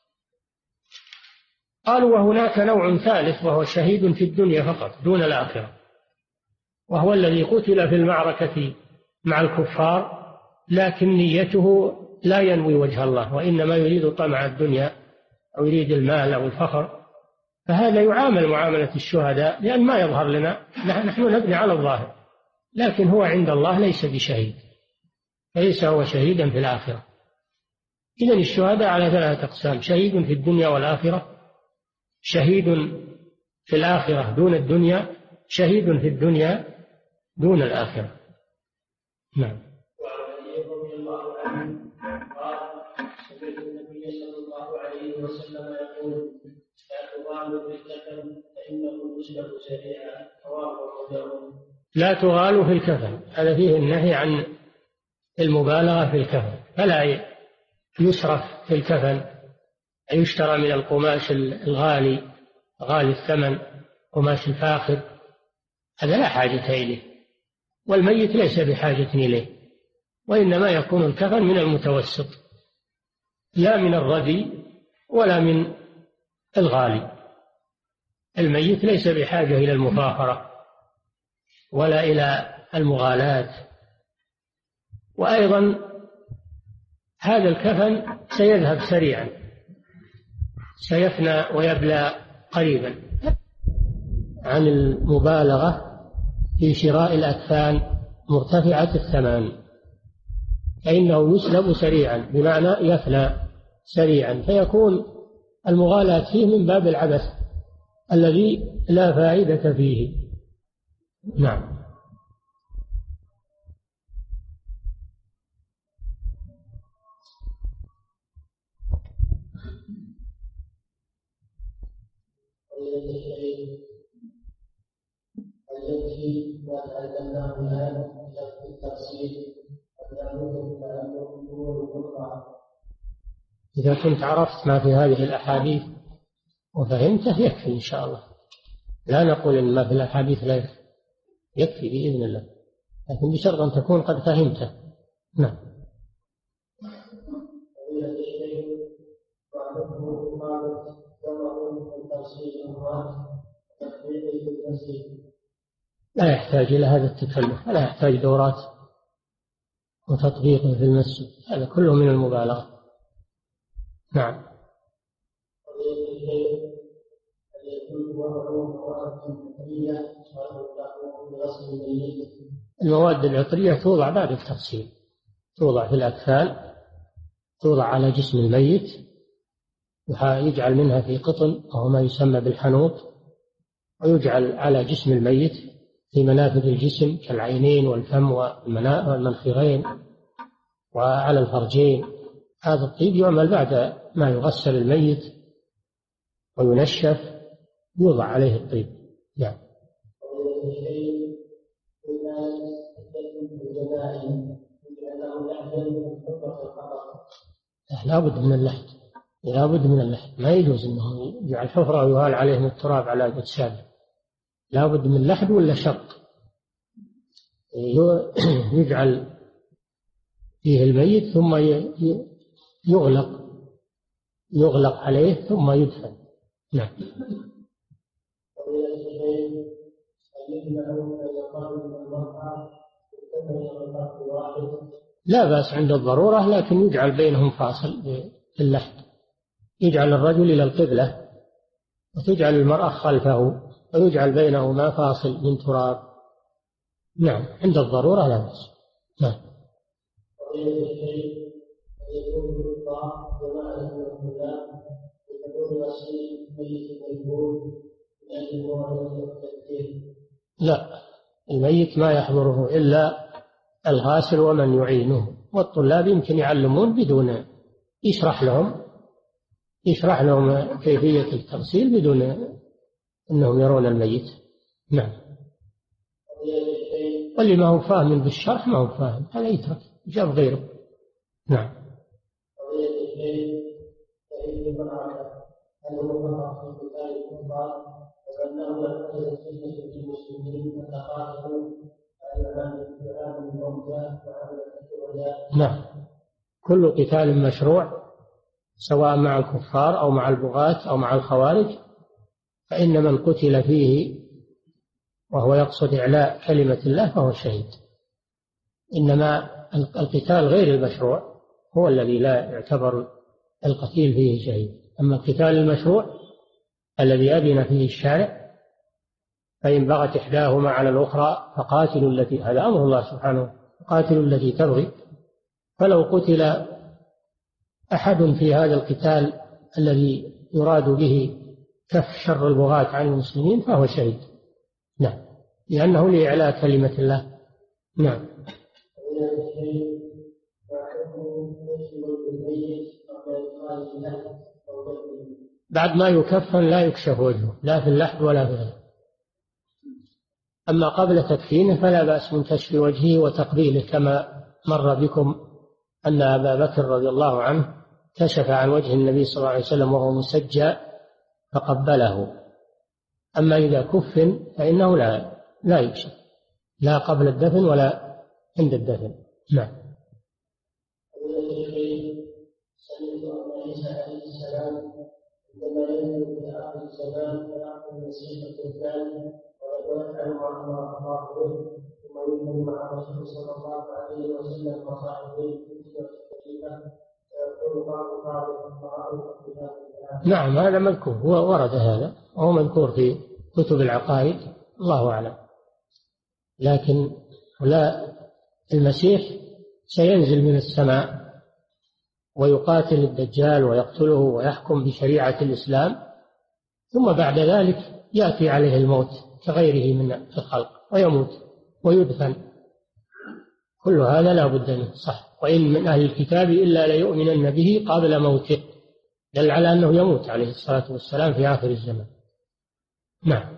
قالوا: وهناك نوع ثالث وهو شهيد في الدنيا فقط دون الآخرة، وهو الذي قتل في المعركة مع الكفار، لكن نيته لا ينوي وجه الله، وإنما يريد طمع الدنيا أو يريد المال أو الفخر. فهذا يعامل معاملة الشهداء، لأن ما يظهر لنا، نحن نبني على الظاهر، لكن هو عند الله ليس بشهيد، ليس هو شهيدا في الآخرة. إذن الشهداء على ثلاثة أقسام: شهيد في الدنيا والآخرة، شهيد في الآخرة دون الدنيا، شهيد في الدنيا دون الآخرة. نعم. رضي الله عنه قال: سمعت النبي صلى الله عليه وسلم يقول: لا تغالوا في الكفن فإنه يسلب سريعا. رواه أبو داود. لا تغالوا في الكفن، هذا فيه النهي عن المبالغة في الكفن، فلا يسرف في الكفن، يشترى من القماش الغالي غالي الثمن، قماش الفاخر، هذا لا حاجة إليه، والميت ليس بحاجة إليه، وإنما يكون الكفن من المتوسط، لا من الردي ولا من الغالي. الميت ليس بحاجة إلى المفاخرة ولا إلى المغالاة. وأيضا هذا الكفن سيذهب سريعا، سيفنى ويبلى قريبا، عن المبالغة في شراء الأكفان مرتفعة الثمن، فإنه يسلب سريعا، بمعنى يفنى سريعا، فيكون المغالاة فيه من باب العبث الذي لا فائدة فيه. نعم. التي ما تعلمناه الآن في التفصيل إذا كنت عرفت ما في هذه الأحاديث وفهمته يكفي إن شاء الله. لا نقول إن ما في الأحاديث لا يكفي، يكفي بإذن الله، لكن بشرط أن تكون قد فهمته. نعم. لا يحتاج إلى هذا التكلف، لا يحتاج دورات وتطبيق في المسجد، هذا كله من المبالغة. نعم. المواد العطرية توضع بعد التغسيل، توضع في الأكفان، توضع على جسم الميت، يجعل منها في قطن وهو ما يسمى بالحنوط، ويجعل على جسم الميت في منافذ الجسم كالعينين والفم والمنخرين وعلى الفرجين. هذا الطيب يعمل بعد ما يغسل الميت وينشف، يوضع عليه الطيب. نعم. لا بد من اللحد، لا بد من اللحد، ما يجوز انه يجعل حفرة ويهال عليهم التراب على الأجساد، لا بد من لحد ولا شق، يجعل فيه الميت ثم يغلق يغلق عليه ثم يدفن. نعم. لا بأس عند الضرورة، لكن يجعل بينهم فاصل في اللحد، يجعل الرجل إلى القبلة وتجعل المرأة خلفه ويجعل بينهما فاصل من تراب. نعم، عند الضرورة لا بأس. نعم. لا، الميت ما يحضره إلا الغاسل ومن يعينه، والطلاب يمكن يعلمون بدون يشرح لهم يشرح لهم كيفية التغسيل بدون أنهم يرون الميت. نعم. واللي ما هو فاهم بالشرح ما هو فاهم، هذا يترك جاب غيره. نعم. نعم، كل قتال مشروع سواء مع الكفار أو مع البغاة أو مع الخوارج، فإن من قتل فيه وهو يقصد إعلاء كلمة الله فهو شهيد. إنما القتال غير المشروع هو الذي لا يعتبر القتيل فيه شهيد. أما القتال المشروع الذي أذن فيه الشارع فإن بغت إحداهما على الأخرى فقاتلوا التي، هذا أمر الله سبحانه، قاتلوا التي تبغي. فلو قتل أحد في هذا القتال الذي يراد به كف شر البغاة عن المسلمين فهو شهيد. نعم، لأنه لإعلاء كلمة الله. نعم. بعد ما يكفن لا يكشف وجهه لا في اللحد ولا في غيره. أما قبل تكفينه فلا بأس من كشف وجهه وتقبيله، كما مر بكم أن أبا بكر رضي الله عنه كشف عن وجه النبي صلى الله عليه وسلم وهو مسجى فقبله. أما إذا كفن فإنه لا لا يكشف لا قبل الدفن ولا عند الدفن. نعم. نعم، هذا مذكور، هو ورد هذا وهو مذكور في كتب العقائد، الله أعلم. لكن لا، المسيح سينزل من السماء ويقاتل الدجال ويقتله ويحكم بشريعة الإسلام، ثم بعد ذلك يأتي عليه الموت كغيره من الخلق ويموت ويدفن. كل هذا لا بد منه، صح. وإن من أهل الكتاب إلا ليؤمنن به قبل موته، دل على أنه يموت عليه الصلاة والسلام في آخر الزمان. نعم.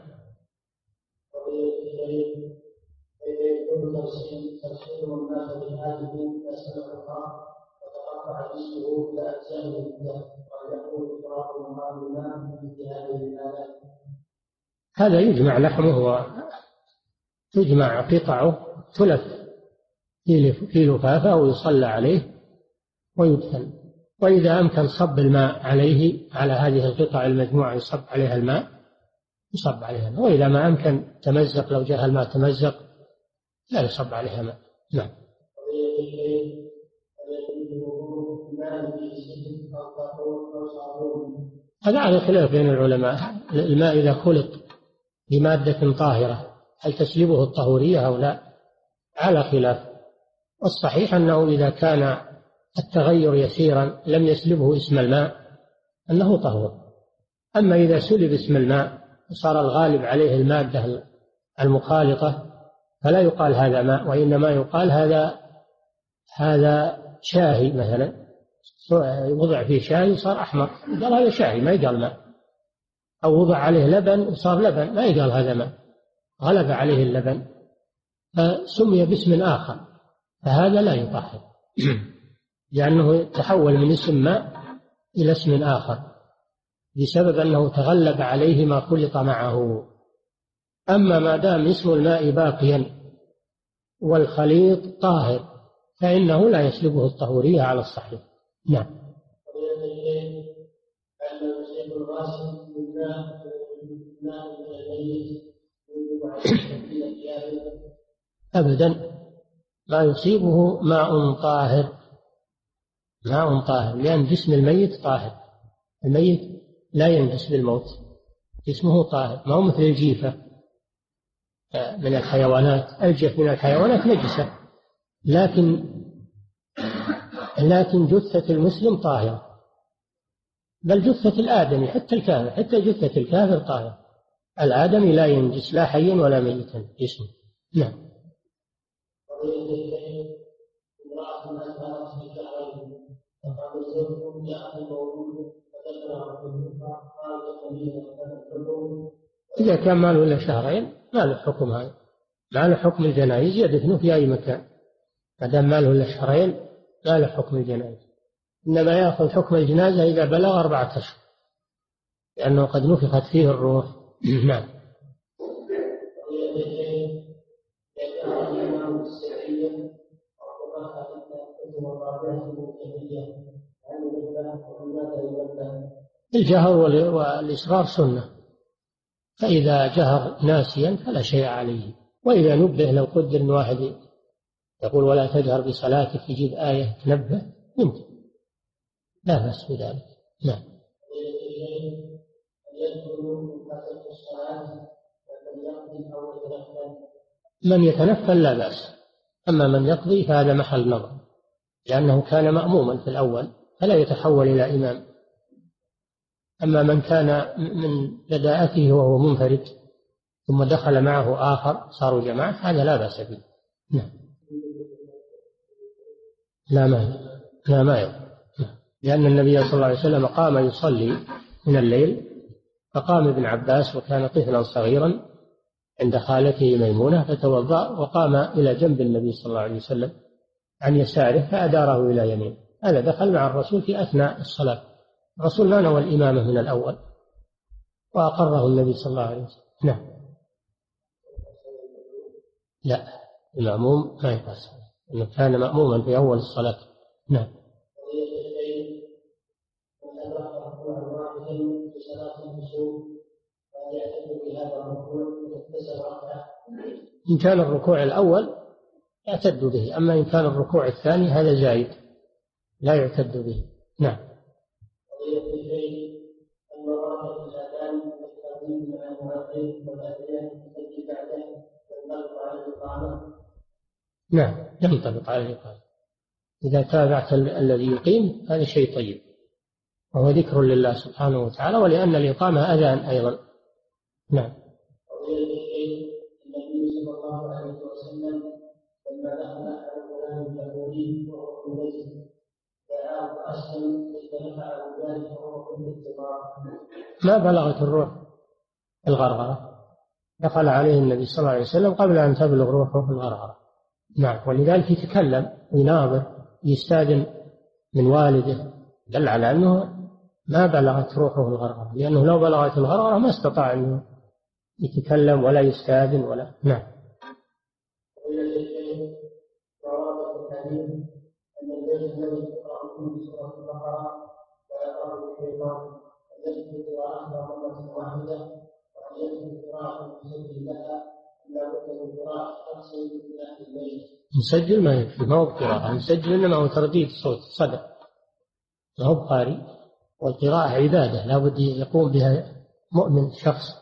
هذا يجمع لحمه وتجمع قطعه تلف في لفافة ويصلى عليه ويدفن. وإذا أمكن صب الماء عليه، على هذه القطع المجموعة يصب عليها الماء يصب عليها الماء. وإذا ما أمكن تمزق، لو جاء الماء تمزق لا يصب عليها ماء. نعم. هذا على خلاف بين العلماء. الماء إذا خلط بمادة طاهرة هل تسلبه الطهورية أو لا؟ على خلاف. والصحيح أنه إذا كان التغير يسيرا لم يسلبه اسم الماء أنه طهور. أما إذا سلب اسم الماء وصار الغالب عليه المادة المخالطة فلا يقال هذا ماء، وإنما يقال هذا هذا شاهي مثلا، وضع فيه شاهي صار أحمر قال هذا شاهي ما يقال ماء، أو وضع عليه لبن وصار لبن ما يقال هذا ماء، غلب عليه اللبن فسمي باسم آخر، فهذا لا يطهر لأنه تحول من اسم ماء إلى اسم آخر بسبب أنه تغلب عليه ما خلط معه. أما ما دام اسم الماء باقيا والخليط طاهر فإنه لا يسلبه الطهورية على الصحيح. نعم. أبدا لا يصيبه ماء طاهر، ماء طاهر، لأن جسم الميت طاهر، الميت لا ينجس بالموت، جسمه طاهر، ما هو مثل الجيفة من الحيوانات. الجيف من الحيوانات نجسة، لكن لكن جثة المسلم طاهرة، بل جثة الآدمي حتى الكافر، حتى جثة الكافر طاهرة. الآدمي لا ينجس لا حيا ولا ميتا جسمه. نعم. إذا كان ما له إلا شهرين ما له حكم هذا، ما له حكم الجنائز، يدفنه في أي مكان ما دام ما له إلا شهرين، ما له حكم الجنائز. إنما يأخذ حكم الجنازة إذا بلغ أربعة أشهر، لأنه قد نفخت فيه الروح. نعم. الجهر والإصرار سنة، فإذا جهر ناسيا فلا شيء عليه، وإذا نبه لو قدر أن واحد يقول ولا تجهر بصلاتك يجيب آية تنبه يمكن، لا بأس بذلك. نعم. من يتنفل لا بأس، أما من يقضي فهذا محل نظر، لأنه كان مأموما في الأول فلا يتحول إلى إمام. أما من كان من بداءته وهو منفرد ثم دخل معه آخر صاروا جماعة هذا لا بأس به. نعم. لا ما لا ما يقضي، لأن النبي صلى الله عليه وسلم قام يصلي من الليل، فقام ابن عباس وكان طفلا صغيرا عند خالته ميمونة فتوضأ وقام إلى جنب النبي صلى الله عليه وسلم عن يساره فأداره إلى يمينه، هذا دخل مع الرسول في أثناء الصلاة، الرسول لا نوى الإمامة من الأول وأقره النبي صلى الله عليه وسلم. نعم. لا، المأموم ما يقص، إنه كان مأموما في أول الصلاة. نعم. إن كان الركوع الأول يعتد به، أما إن كان الركوع الثاني هذا زايد لا يعتد به. نعم. نعم ينطبق على الإقامة، إذا تابعت الذي يقيم هذا شيء طيب، وهو ذكر لله سبحانه وتعالى، ولأن الإقامة أذان أيضا. نعم. النبي صلى الله عليه وسلم لما دخل على فلان يهودي وهو في المسجد دعاه فأسلم فنفعه ذلك وهو في الاضطرار، ما بلغت الروح الغرغرة، دخل عليه النبي صلى الله عليه وسلم قبل أن تبلغ روحه الغرغرة. نعم. ولذلك يتكلم ويناظر يستأذن من والده، دل على أنه ما بلغت روحه الغرغرة، لأنه لو بلغت الغرغرة ما استطاع أنه يتكلم ولا يستأذن ولا. نعم. نسجل ما يكفي، ما هو بقراءة، نسجل إنما هو ترديد صوت صدى، ما هو بقاري، والقراءة عبادة لا بد يقوم بها مؤمن شخص.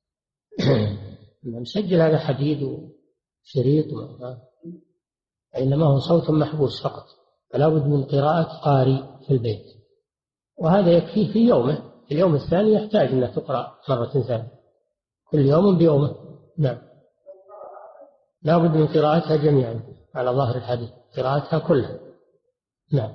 نسجل هذا حديد وشريط، إنما هو صوت محبوس فقط، فلا بد من قراءة قاري في البيت، وهذا يكفيه في يومه، في اليوم الثاني يحتاج أن تقرأ مرة ثانية كل يوم بيومه. نعم. لا بد من قراءتها جميعا على ظاهر الحديث، قراءتها كلها. نعم.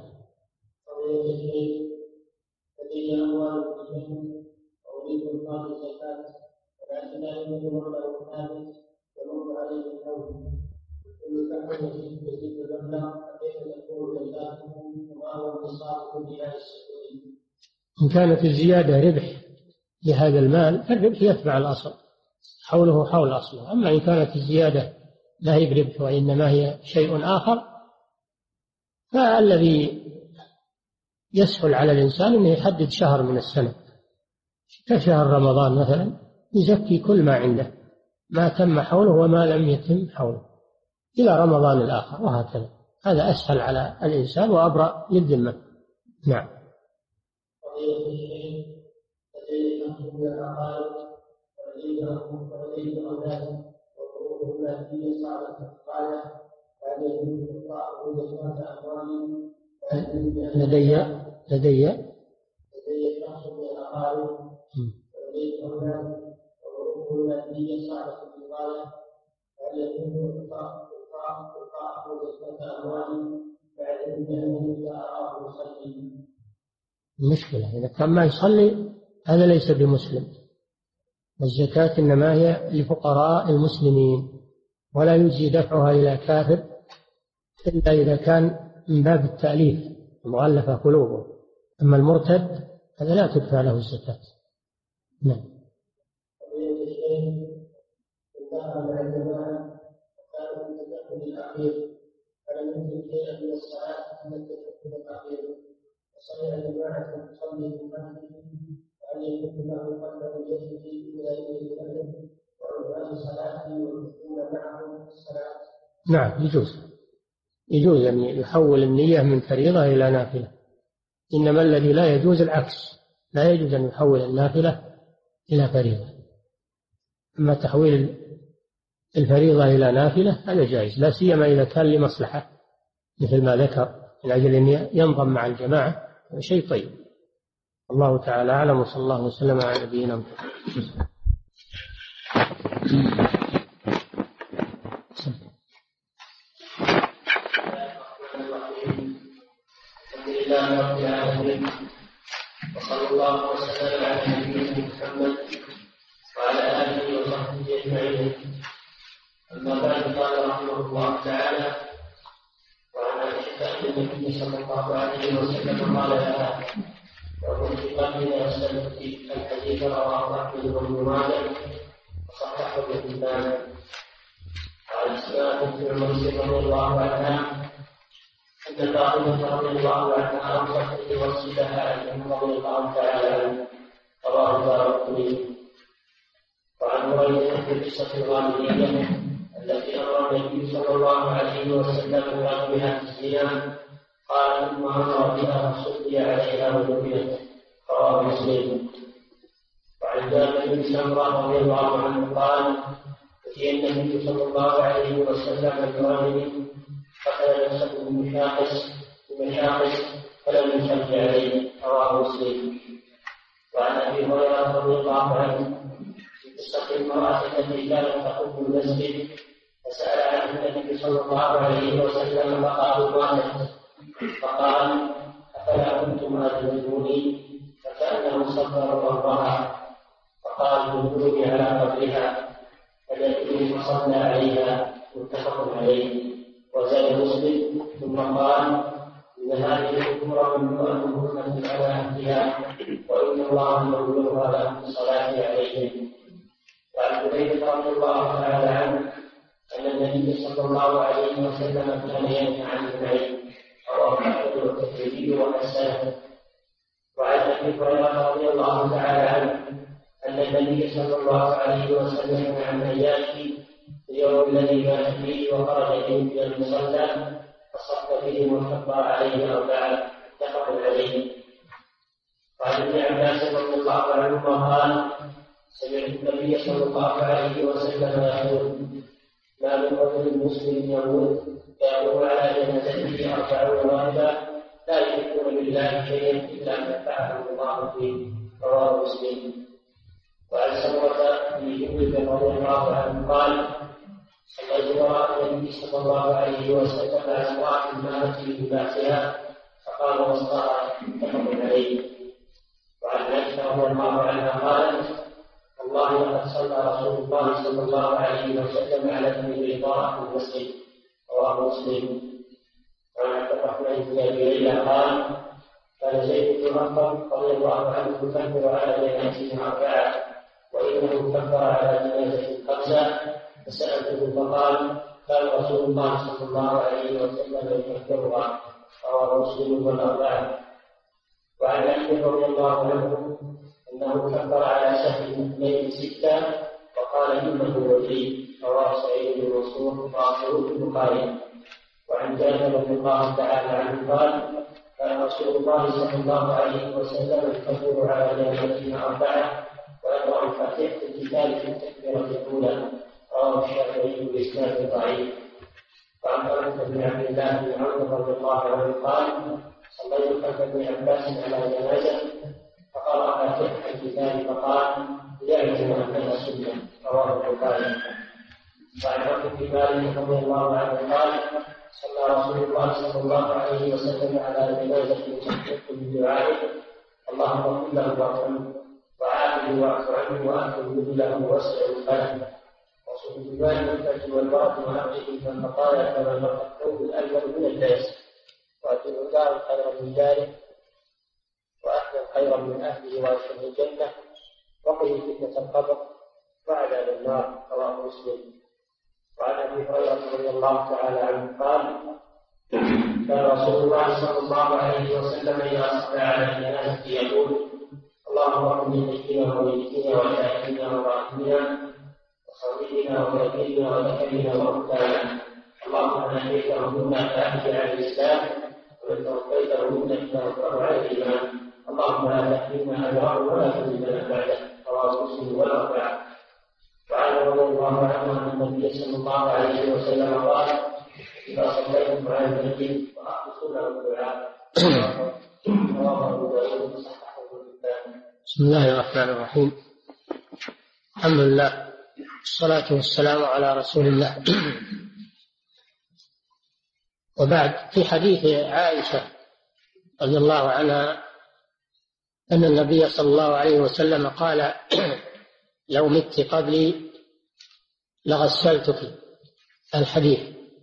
إن كانت الزيادة ربح لهذا المال فالربح يتبع الأصل، حوله حول أصله. أما إن كانت الزيادة لا هي بربح وإنما هي شيء آخر فالذي يسهل على الإنسان أنه يحدد شهر من السنة كشهر رمضان مثلا، يزكي كل ما عنده، ما تم حوله وما لم يتم حوله إلى رمضان الآخر، وهكذا. هذا أسهل على الإنسان وأبرأ للذمة. نعم. لدي لدي مشكلة إذا كان ما يصلي هذا ليس بمسلم. الزكاة إنما هي لفقراء المسلمين، ولا يجزي دفعها إلى كافر إلا إذا كان من باب التأليف المؤلفة قلوبه. أما المرتد هذا لا تدفع له الزكاة. نعم. نعم يجوز يجوز أن يحول النية من فريضة إلى نافلة، إنما الذي لا يجوز العكس، لا يجوز أن يحول النافلة إلى فريضة. أما تحويل الفريضة إلى نافلة هذا جائز، لا سيما إذا كان لمصلحة مثل ما ذكر من أجل أن ينضم مع الجماعة، هذا شيء طيب. الله تعالى أعلم، وصلى الله وسلم على نبينا محمد. رب العالمين، وصلى الله وسلم على نبينا محمد وعلى آله وصحبه أجمعين. أما بعد، قال رحمه الله تعالى: وعن عائشة أن النبي صلى الله عليه وسلم قال لها: وكنت قبل أسلمت الحديث رواه أحمد بن ماجه وصححه ابن حبان. وعن أسماء بنت عميس رضي الله عنها أن فاطمة رضي الله عنها أوصت بوصفها عنه رضي الله تعالى عنه، رواه الدارقطني. وعن هريرة في قصة الغامدية التي أمر النبي صلى الله عليه وسلم بها في الزنا، قال: ثم أمر بها فصلي عليها ودفنت، رواه مسلم. وعن جابر بن سمرة رضي الله عنه قال: أتي النبي صلى الله عليه وسلم برجل فقال نفسه بمشاقص بمشاقص فلم يصلي عليه، رواه مسلم. وعن ابي هريره رضي الله عنه في قصه المراه التي كانت تقوم المسجد فسال عنها النبي صلى الله عليه وسلم فقالوا ماتت، فقال: افلا كنتم ادركوني؟ فكانه صبر ظهرها، فقال: دلوني على قبرها، فدلوني فصلى عليها، متفق عليه. وزاد مسلم ثم قال: إن هذه الأمور ممنوعة على أهلها، وإن الله يمنعها لهم بالصلاة عليهم. وعن حذيفة رضي الله تعالى عنه أن النبي صلى الله عليه وسلم كان ينهى عن النعيم، رواه أحمد والترمذي وحسنه. وعن أبي هريرة رضي الله تعالى عنه أن النبي صلى الله عليه وسلم عن نجاشي اليوم الذي مات فيه وخرج فيه إلى المصلى فصف فيه وكبر عليه أربعة، متفق عليه. وعن ابن عباس رضي الله عنهما قال: سمعت النبي صلى الله عليه وسلم يقول: ما من رجل مسلم يموت فيقول على جنازته أربعون راهبا لا يشركون بالله شيئا إلا نفعهم الله فيه، رواه مسلم. وعن سمرة بن جندب رضي الله عنه قال: صليت وراء النبي صلى الله عليه وسلم على امرأة ماتت في لباسها فقام وسطها، متفق عليه. وعن عائشة رضي الله عنها قالت: والله لقد صلى رسول الله صلى الله عليه وسلم على ابن بيضاء في المسجد، رواه مسلم. وعن عبد الرحمن بن ابي ليلى قال: كان زيد بن ارقم رضي الله عنه يكبر على جنازته اربعه، وانه كبر على جنازه خمسه، فسالته فقال: كان رسول الله صلى الله عليه وسلم يكبرها، رواه مسلم والأربعة. وعن علي رضي الله عنه أنه كبر على سهم اثنين ستة وقال إنه وجيه، رواه سعيد بن منصور وأخرجه البخاري. وعن جابر رضي الله تعالى عنه قال كان رسول الله صلى الله عليه وسلم يكبر على جنازتنا أربعة ويقرأ الفاتحة في الكتاب في التكبيرة الأولى، رواه الشافعي بإسناد ضعيف. وعن طلحة بن عبد الله بن عمر رضي الله عنه قال صليت خلف ابن عباس على جنازة فقرأ فاتحة الكتاب فقال يعلم أنها سنة، رواه البخاري. وعن عبد بن مالك رضي الله عنه قال صلى رسول الله صلى الله عليه وسلم على جنازة تحقق بدعائه اللهم اغفر له وارحمه وعافه واعف عنه واكرم نزله ووسع مدخله وصل الجبال بالفجر والبرد ونقشه من الخطايا كما نقى الثوب الألون من الدنس وأتم دار خيرا من داره وأهلا خيرا من أهله وأدخله الجنة وقه فتنة القبر وعذاب النار، رواه مسلم. وعن ابي هريره رضي الله تعالى عنه قال كان رسول الله صلى الله عليه وسلم اذا صلى على الجنازه يقول اللهم اغفر لشيخنا وميتنا وشاهدنا وراحمنا وصغيرنا وكبيرنا وذكرنا وانثانا اللهم من اهديته منا فاهدي على الاسلام ومن توفيته منا فتوفه على الايمان اللهم لا تحرمنا اجره ولا تذلنا بعده، رواه مسلم والاربعه. وعن رضي الله عنه ان النبي صلى الله عليه وسلم قال اذا صليتم على الميت فاخلصوا له الدعاء، رواه ابو داود وصححه الالباني. بسم الله الرحمن الرحيم. الحمد لله والصلاة والسلام على رسول الله. وبعد، في حديث عائشة رضي الله عنها أن النبي صلى الله عليه وسلم قال لو مت قبلي لغسلتك، الحديث.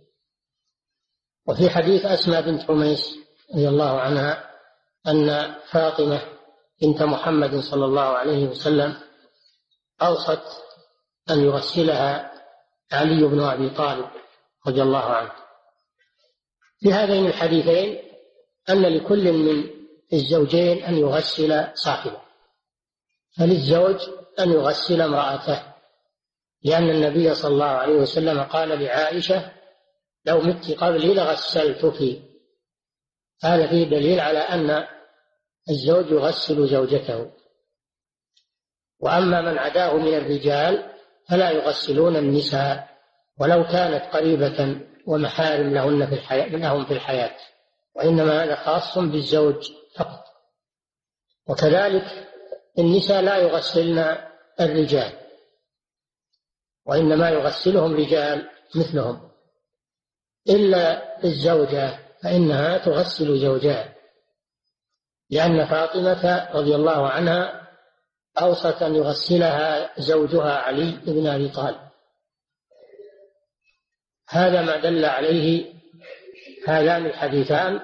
وفي حديث أسماء بنت عميس رضي الله عنها أن فاطمة بنت محمد صلى الله عليه وسلم أوصت أن يغسلها علي بن أبي طالب رضي الله عنه. في هذين الحديثين أن لكل من الزوجين أن يغسل صاحبه، فللزوج أن يغسل امرأته، لأن النبي صلى الله عليه وسلم قال لعائشة لو مت قبلي لغسلتك. هذا فيه دليل على أن الزوج يغسل زوجته. وأما من عداه من الرجال فلا يغسلون النساء ولو كانت قريبة ومحارم لهن في الحياة لهم في الحياة، وإنما هذا خاص بالزوج فقط. وكذلك النساء لا يغسلن الرجال، وإنما يغسلهم رجال مثلهم، إلا الزوجة فإنها تغسل زوجها، لأن فاطمة رضي الله عنها أوصت أن يغسلها زوجها علي بن أبي طالب. هذا ما دل عليه هذان الحديثان،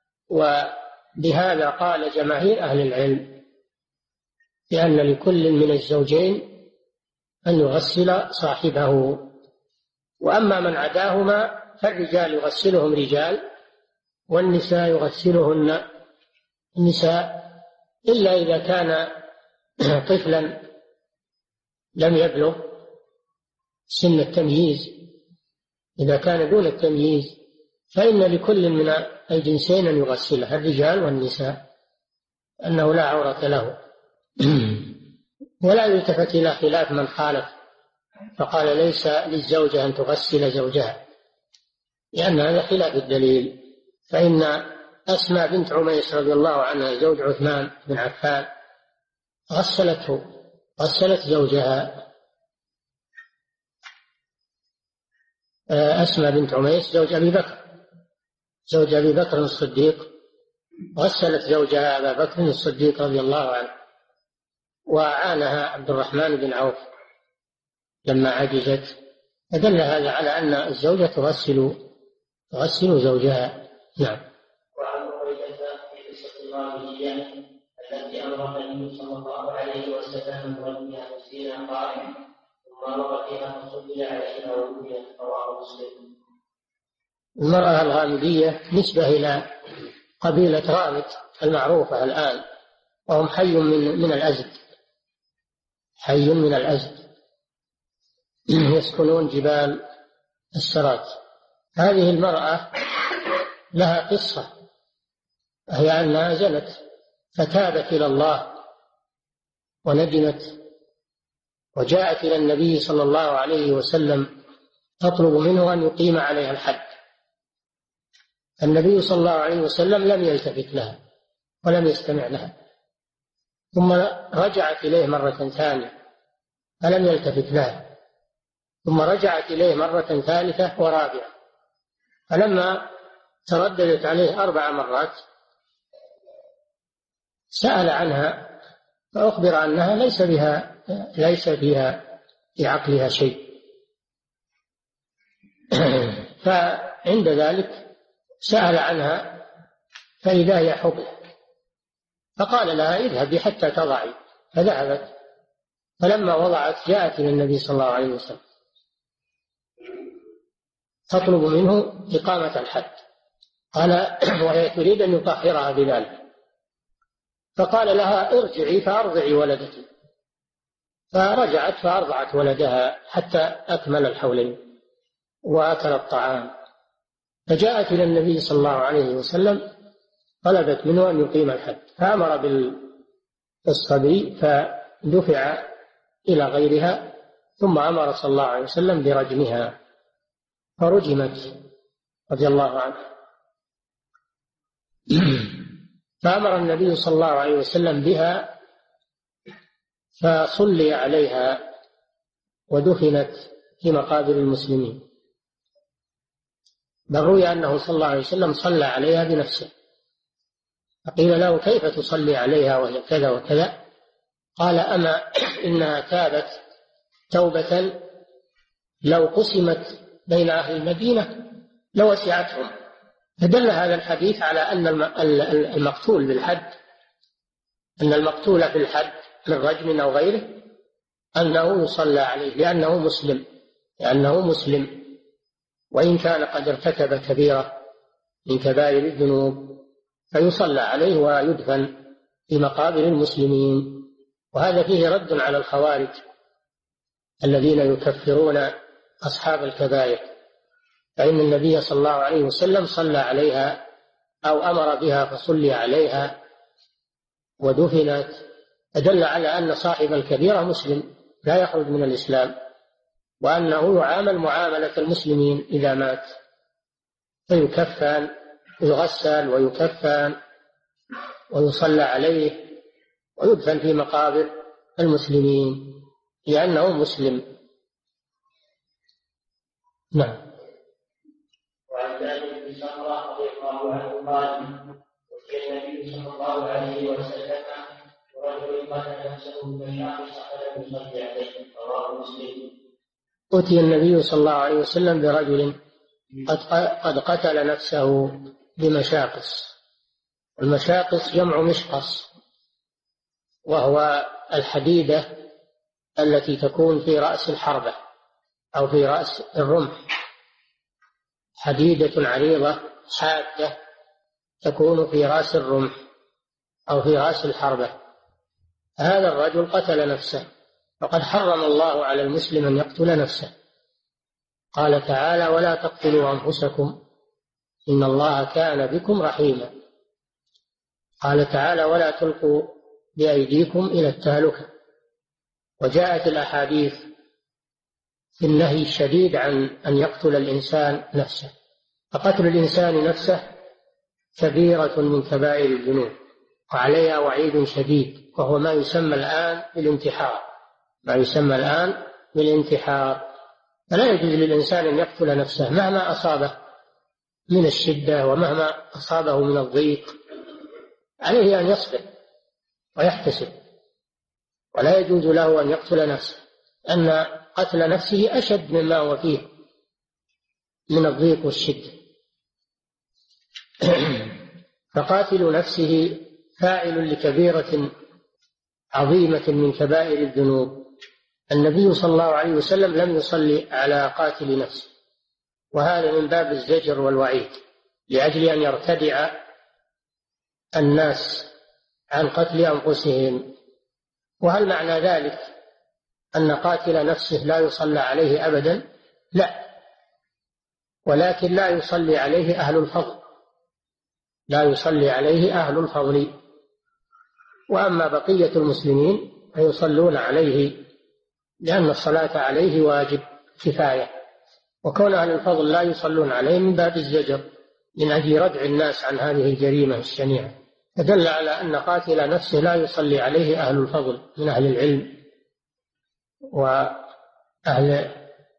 وبهذا قال جماهير أهل العلم لأن لكل من الزوجين أن يغسل صاحبه. وأما من عداهما فالرجال يغسلهم رجال والنساء يغسلهن النساء، إلا إذا كان طفلا لم يبلغ سن التمييز. إذا كان دون التمييز فإن لكل من الجنسين أن يغسله الرجال والنساء، أنه لا عورة له. ولا يلتفت إلى خلاف من خالف فقال ليس للزوجة أن تغسل زوجها، لأن هذا خلاف الدليل. فإن أسماء بنت عميس رضي الله عنها زوج عثمان بن عفان غسلته، غسلت زوجها. أسماء بنت عميس زوج أبي بكر زوج أبي بكر الصديق غسلت زوجها أبا بكر الصديق رضي الله عنه، وعانها عبد الرحمن بن عوف لما عجزت. فدل هذا على أن الزوجة تغسل تغسل زوجها. نعم. وعن هريرة في قصة الغامدية التي أمر النبي صلى الله عليه وسلم بغسلها مسكينا قائما ثم مر فيها فصلي عليها وبنيت، رواه مسلم. المرأة الغامدية نسبة إلى قبيلة غامد المعروفة الآن، وهم حي من من الأزد، حي من الأزد يسكنون جبال السرات. هذه المرأة لها قصة، هي أنها زنت فتابت إلى الله وندمت، وجاءت إلى النبي صلى الله عليه وسلم تطلب منه أن يقيم عليها الحد. النبي صلى الله عليه وسلم لم يلتفت لها ولم يستمع لها، ثم رجعت إليه مرة ثانية فلم يلتفت لها، ثم رجعت إليه مرة ثالثة ورابعة، فلما ترددت عليه أربع مرات سأل عنها فأخبر أنها ليس بها ليس فيها في عقلها شيء. فعند ذلك سأل عنها فإذا هي حبل، فقال لها اذهبي حتى تضعي، فذهبت، فلما وضعت جاءت إلى النبي صلى الله عليه وسلم تطلب منه إقامة الحد، قال وهي تريد أن يطهرها بذلك، فقال لها ارجعي فأرضعي ولدك، فرجعت فأرضعت ولدها حتى أكمل الحولين وأكل الطعام، فجاءت إلى النبي صلى الله عليه وسلم طلبت منه أن يقيم الحد، فأمر بالصبي فدفع إلى غيرها، ثم أمر صلى الله عليه وسلم برجمها فرجمت رضي الله عنها. فأمر النبي صلى الله عليه وسلم بها فصلي عليها ودفنت في مقابر المسلمين، بل روي أنه صلى الله عليه وسلم صلى عليها بنفسه، فقيل له كيف تصلي عليها وهي كذا وكذا؟ قال أما إنها تابت توبة لو قسمت بين أهل المدينة لوسعتهم. فدل هذا الحديث على أن المقتول بالحد أن المقتول في الحد من رجم أو غيره أنه يصلى عليه لأنه مسلم لأنه مسلم وإن كان قد ارتكب كبيرة من كبائر الذنوب فيصلى عليه ويدفن في مقابر المسلمين. وهذا فيه رد على الخوارج الذين يكفرون أصحاب الكبائر، فإن النبي صلى الله عليه وسلم صلى عليها أو أمر بها فصلي عليها ودفنت، فدل على أن صاحب الكبيرة مسلم لا يخرج من الإسلام، وأنه يعامل معاملة المسلمين إذا مات، فيكفن ويغسل ويكفن ويصلى عليه ويدفن في مقابر المسلمين لأنه مسلم. نعم. وعن ذلك بن سمرة رضي الله عنه قال وفي النبي صلى الله عليه وسلم ورجل قتل نفسه بمشاقص فلم يصلي عليه، رواه مسلم. أتي النبي صلى الله عليه وسلم برجل قد قتل نفسه بمشاقص. المشاقص جمع مشقص، وهو الحديدة التي تكون في رأس الحربة أو في رأس الرمح، حديدة عريضة حادة تكون في رأس الرمح أو في رأس الحربة. هذا الرجل قتل نفسه، فقد حرم الله على المسلم أن يقتل نفسه. قال تعالى ولا تقتلوا أنفسكم إن الله كان بكم رحيما. قال تعالى ولا تلقوا بأيديكم إلى التهلكة. وجاءت الأحاديث في النهي الشديد عن أن يقتل الإنسان نفسه، فقتل الإنسان نفسه كبيرة من كبائر الذنوب وعليها وعيد شديد، وهو ما يسمى الآن بالانتحار ما يسمى الآن بالانتحار. فلا يجوز للإنسان أن يقتل نفسه مهما أصابه من الشدة ومهما أصابه من الضيق، عليه أن يصبر ويحتسب، ولا يجوز له أن يقتل نفسه، أن قتل نفسه أشد مما هو فيه من الضيق والشدة. فقاتل نفسه فاعل لكبيرة عظيمة من كبائر الذنوب. النبي صلى الله عليه وسلم لم يصلي على قاتل نفسه، وهذا من باب الزجر والوعيد لأجل أن يرتدع الناس عن قتل أنفسهم. وهل معنى ذلك أن قاتل نفسه لا يصلى عليه أبدا؟ لا، ولكن لا يصلي عليه أهل الفضل، لا يصلي عليه أهل الفضل. وأما بقية المسلمين فيصلون عليه، لأن الصلاة عليه واجب كفاية، وكون أهل الفضل لا يصلون عليه من باب الزجر من أجل ردع الناس عن هذه الجريمة الشنيعة. فدل على أن قاتل نفسه لا يصلي عليه أهل الفضل من أهل العلم وأهل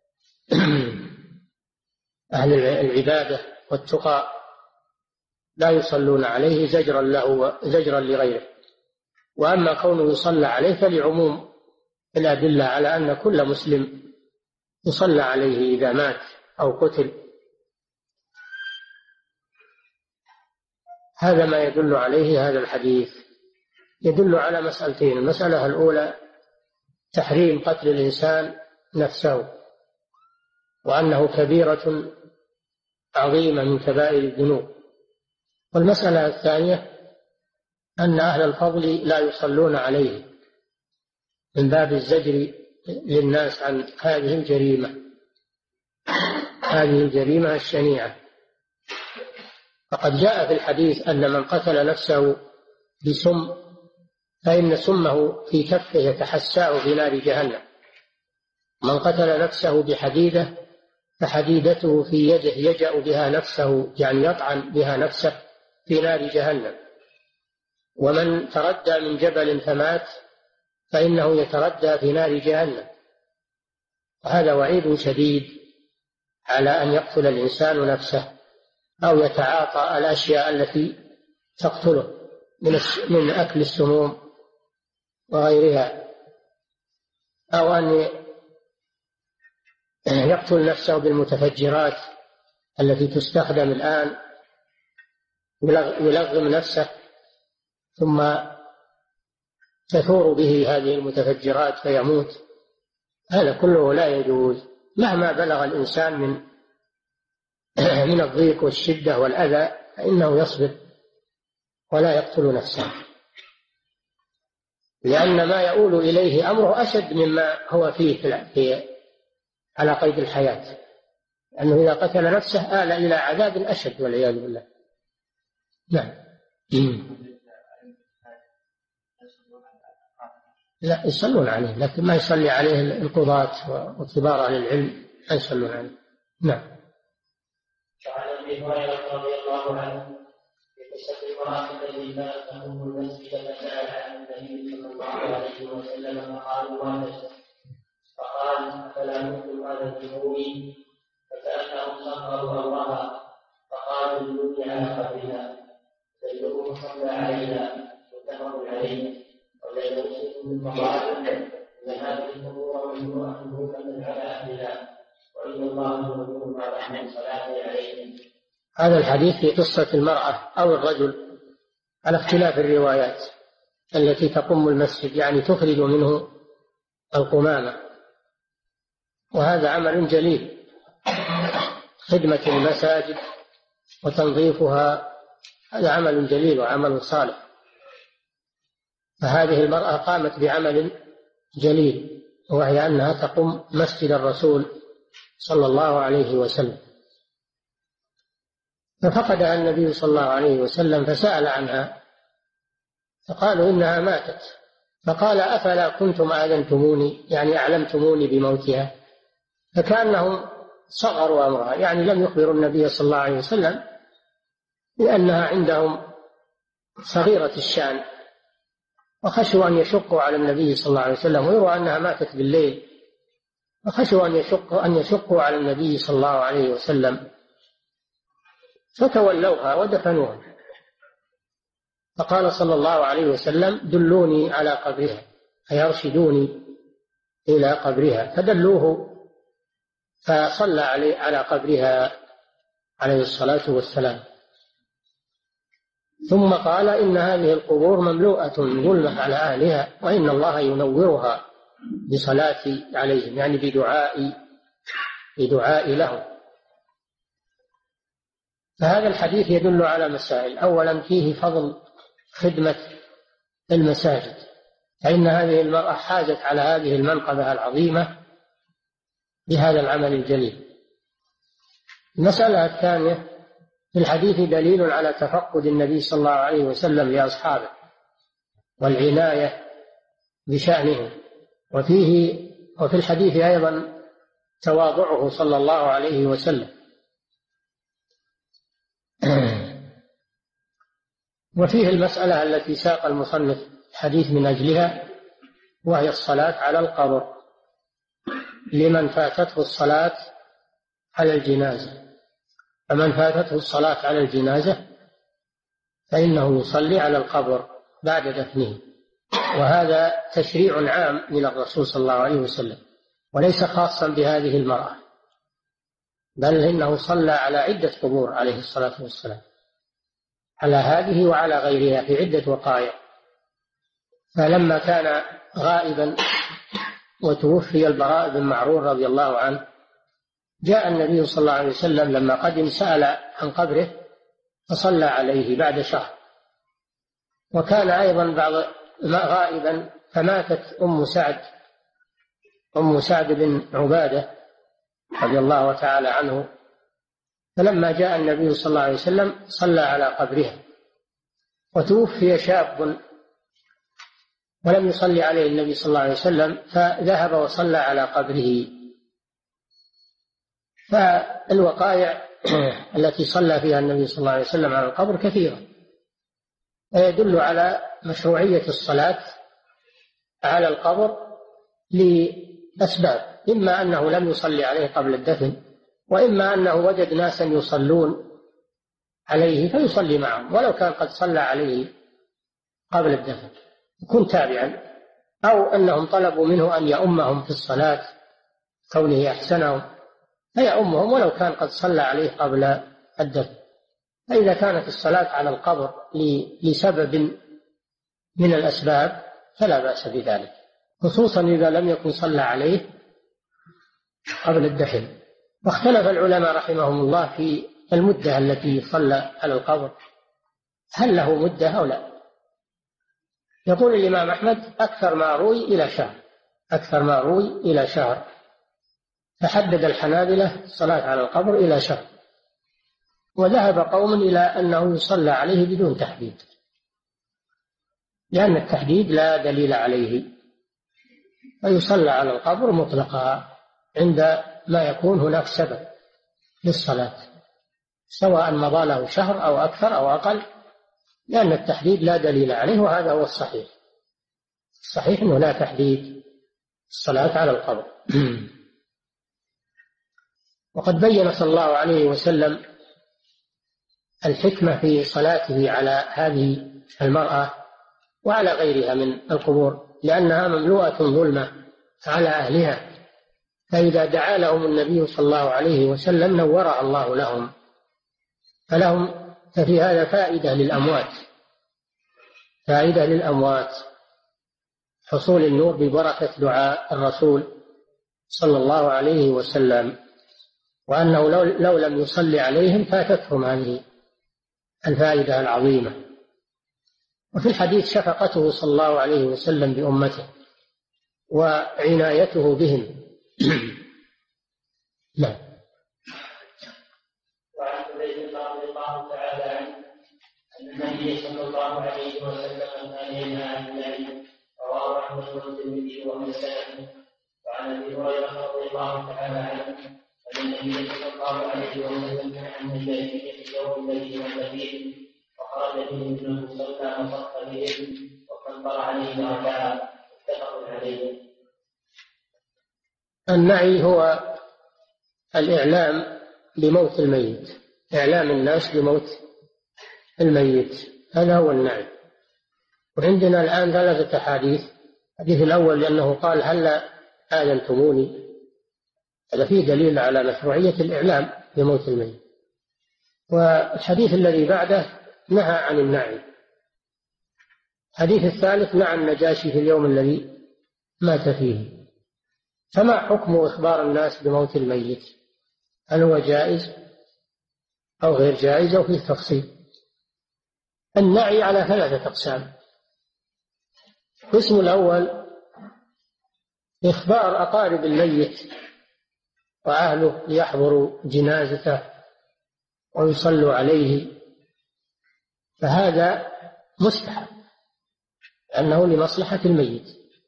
أهل العبادة والتقى، لا يصلون عليه زجرا له وزجرا لغيره. وأما كونه يصلى عليه فلعموم الأدلة على أن كل مسلم يصلى عليه إذا مات أو قتل. هذا ما يدل عليه هذا الحديث. يدل على مسألتين: المسألة الأولى تحريم قتل الإنسان نفسه، وأنه كبيرة عظيمة من كبائر الذنوب. والمسألة الثانية أن أهل الفضل لا يصلون عليه من باب الزجر للناس عن هذه الجريمة هذه الجريمة الشنيعة. فقد جاء في الحديث أن من قتل نفسه بسم فإن سمه في كفه يتحساء في نار جهنم. من قتل نفسه بحديدة فحديدته في يده يجأ بها نفسه، يعني يطعن بها نفسه في نار جهنم. ومن تردى من جبل فمات فإنه يتردى في نار جهنم. وهذا وعيد شديد على أن يقتل الإنسان نفسه أو يتعاطى الأشياء التي تقتله من أكل السموم وغيرها، أو أن يقتل نفسه بالمتفجرات التي تستخدم الآن، يلغم نفسه ثم تثور به هذه المتفجرات فيموت. هذا كله لا يجوز مهما بلغ الإنسان من من الضيق والشدة والأذى، فإنه يصبر ولا يقتل نفسه، لأن ما يؤول إليه أمره أشد مما هو فيه في على قيد الحياة، لأنه إذا قتل نفسه آل إلى عذاب أشد والعياذ بالله. نعم. لا يصلون عليه، لكن ما يصلي عليه القضاة وكبار أهل العلم، لا يصلون عليه. نعم. وعن ابي هريره رضي الله عنه في قصه المراه التي كانت تقوم المسجد فسال عن النبي صلى الله عليه وسلم فقالوا ماتت، فقال افلا كنتم اذنتموني، فكانهم صغروا امرها فقالوا دلوني على قبرها، فدلوه صلى عليها متفق عليه. وليس مسلم من مقال ان هذه الامور ممنوعه مهمه على اهلها، وان الله يمنع بعد من صلاه عليهم. هذا الحديث في قصة المرأة أو الرجل على اختلاف الروايات التي تقوم المسجد، يعني تخرج منه القمامة، وهذا عمل جليل، خدمة المساجد وتنظيفها، هذا عمل جليل وعمل صالح. فهذه المرأة قامت بعمل جليل، وهي أنها تقوم مسجد الرسول صلى الله عليه وسلم. ففقدها النبي صلى الله عليه وسلم فسأل عنها، فقالوا إنها ماتت، فقال أفلا كنتم آذنتموني، يعني أعلمتموني بموتها. فكأنهم صغروا أمرها، يعني لم يخبروا النبي صلى الله عليه وسلم لأنها عندهم صغيرة الشأن، وخشوا أن يشقوا على النبي صلى الله عليه وسلم ويروا أنها ماتت بالليل، وخشوا أن يشقوا, أن يشقوا على النبي صلى الله عليه وسلم، فتولوها ودفنوها. فقال صلى الله عليه وسلم دلوني على قبرها، أي أرشدوني إلى قبرها، فدلوه فصلى عليه على قبرها عليه الصلاة والسلام. ثم قال إن هذه القبور مملوءة ظلمة على أهلها، وإن الله ينورها بصلاة عليهم، يعني بدعاء بدعاء لهم. فهذا الحديث يدل على مسائل. أولا فيه فضل خدمة المساجد، فإن هذه المرأة حازت على هذه المنقبة العظيمة بهذا العمل الجليل. المسألة الثانية في الحديث دليل على تفقد النبي صلى الله عليه وسلم لأصحابه والعناية بشأنهم، وفيه وفي الحديث أيضا تواضعه صلى الله عليه وسلم. وفيه المسألة التي ساق المصنف الحديث من أجلها، وهي الصلاة على القبر لمن فاتته الصلاة على الجنازة. فمن فاتته الصلاة على الجنازة فإنه يصلي على القبر بعد دفنه، وهذا تشريع عام من الرسول صلى الله عليه وسلم، وليس خاصا بهذه المرأة، بل إنه صلى على عدة قبور عليه الصلاة والسلام، على هذه وعلى غيرها في عدة وقائع. فلما كان غائبا وتوفي البراء بن معرور رضي الله عنه، جاء النبي صلى الله عليه وسلم لما قدم سأل عن قبره فصلى عليه بعد شهر. وكان أيضا بعض غائبا فماتت أم سعد أم سعد بن عبادة رضي الله تعالى عنه، فلما جاء النبي صلى الله عليه وسلم صلى على قبرها. وتوفي شاب ولم يصلي عليه النبي صلى الله عليه وسلم، فذهب وصلى على قبره. فالوقائع التي صلى فيها النبي صلى الله عليه وسلم على القبر كثيرة، ويدل على مشروعية الصلاة على القبر لأسباب: إما أنه لم يصلي عليه قبل الدفن، وإما أنه وجد ناسا يصلون عليه فيصلي معهم ولو كان قد صلى عليه قبل الدفن، يكون تابعا، أو أنهم طلبوا منه أن يؤمهم في الصلاة كونه أحسنهم فيؤمهم ولو كان قد صلى عليه قبل الدفن. فإذا كانت الصلاة على القبر لسبب من الأسباب فلا بأس بذلك، خصوصا إذا لم يكن صلى عليه قبل الدفن. واختلف العلماء رحمهم الله في المدة التي صلى على القبر، هل له مدة أو لا؟ يقول الإمام أحمد أكثر ما روي إلى شهر، أكثر ما روي إلى شهر، فحدد الحنابلة الصلاة على القبر إلى شهر. وذهب قوم إلى أنه يصلى عليه بدون تحديد، لأن التحديد لا دليل عليه، فيصلى على القبر مطلقا عند ما يكون هناك سبب للصلاة، سواء مضى له شهر أو أكثر أو أقل، لأن التحديد لا دليل عليه، وهذا هو الصحيح. الصحيح أنه لا تحديد الصلاة على القبر. وقد بين صلى الله عليه وسلم الحكمة في صلاته على هذه المرأة وعلى غيرها من القبور، لأنها مملوءة ظلمة على أهلها، فإذا دعا لهم النبي صلى الله عليه وسلم نورها الله لهم، فلهم ففي هذا فائدة للأموات، فائدة للأموات حصول النور ببركة دعاء الرسول صلى الله عليه وسلم، وأنه لو, لو لم يصلي عليهم فاتتهم هذه الفائدة العظيمة. وفي الحديث شفقته صلى الله عليه وسلم بأمته وعنايته بهم. نعم. وعن حذيفة رضي الله تعالى عنه أن النبي صلى الله عليه وسلم كان ينهى عن ذلك، رواه أحمد والترمذي والنسائي. وعن أبي هريرة رضي الله تعالى عنه أن النبي صلى الله عليه وسلم كان عن الجاهلية في يوم الذي مات فيه، وخرج فيه ابنه صلى وصف بهم وكبر عليه وركع، متفق عليه. النعي هو الإعلام بموت الميت، إعلام الناس بموت الميت، هذا هو النعي. وعندنا الآن ثلاثة أحاديث. الحديث الأول لأنه قال هل آذنتموني، هذا فيه دليل على مشروعية الإعلام بموت الميت. والحديث الذي بعده نهى عن النعي. الحديث الثالث نهى النجاشي في اليوم الذي مات فيه. فما حكم إخبار الناس بموت الميت؟ هل هو جائز أو غير جائز أو فيه تفصيل. النعي على ثلاثة أقسام. القسم الأول إخبار أقارب الميت وأهله ليحضروا جنازته ويصلوا عليه، فهذا مستحب لأنه لمصلحة الميت.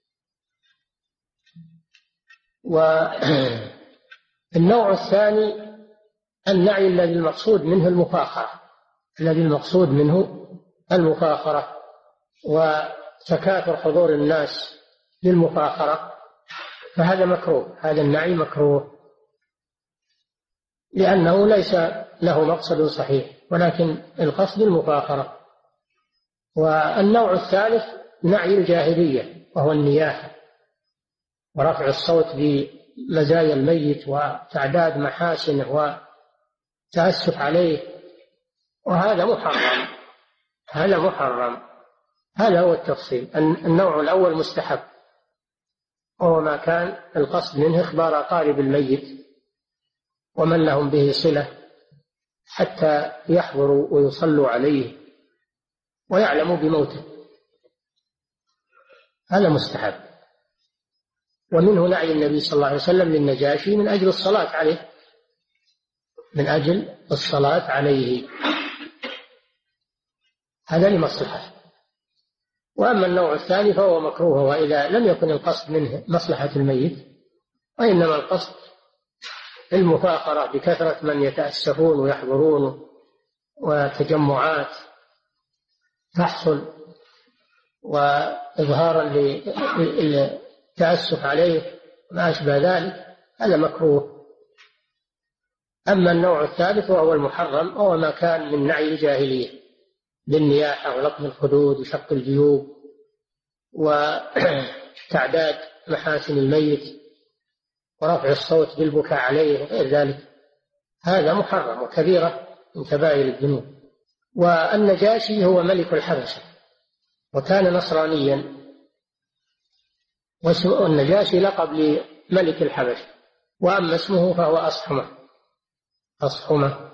والنوع الثاني النعي الذي المقصود منه المفاخرة الذي المقصود منه المفاخرة وتكاثر حضور الناس للمفاخرة، فهذا مكروه، هذا النعي مكروه لأنه ليس له مقصد صحيح، ولكن القصد المفاخرة. والنوع الثالث نعي الجاهلية وهو النياحة ورفع الصوت بمزايا الميت وتعداد محاسنه وتأسف عليه، وهذا محرم، هذا محرم. هذا هو التفصيل. النوع الأول مستحب وهو ما كان القصد منه إخبار أقارب الميت ومن لهم به صلة حتى يحضروا ويصلوا عليه ويعلموا بموته، هذا مستحب. ومنه نعي النبي صلى الله عليه وسلم للنجاشي من أجل الصلاة عليه من أجل الصلاة عليه، هذا لمصلحة. وأما النوع الثاني فهو مكروه، وإذا لم يكن القصد منه مصلحة الميت وإنما القصد المفاخرة بكثرة من يتأسفون ويحضرون وتجمعات تحصل وإظهارا للتأسف عليه ما أشبه ذلك، هذا مكروه. أما النوع الثالث وهو المحرم وهو ما كان من نعي الجاهلية بالنياحة ولطم الخدود وشق الجيوب وتعداد محاسن الميت ورفع الصوت بالبكاء عليه وغير ذلك، هذا محرم وكبيرة من كبائر الذنوب. والنجاشي هو ملك الحبشة وكان نصرانيا، والنجاشي لقب لملك الحبشة، وأما اسمه فهو أصحمة أصحمة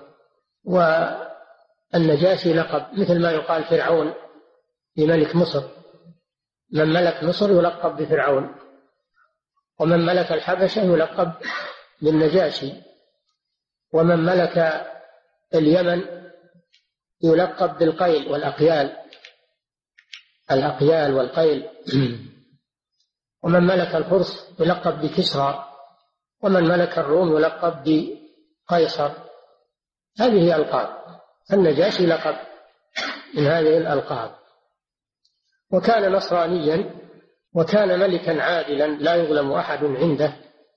والنجاشي لقب مثل ما يقال فرعون لملك مصر، من ملك مصر يلقب بفرعون، ومن ملك الحبشة يلقب بالنجاشي، ومن ملك اليمن يلقب بالقيل والأقيال الأقيال والقيل، ومن ملك الفرس يلقب بكسرى، ومن ملك الروم يلقب بقيصر. هذه ألقاب، النجاشي لقب من هذه الألقاب. وكان نصرانيا وكان ملكا عادلا لا يظلم أحد عنده،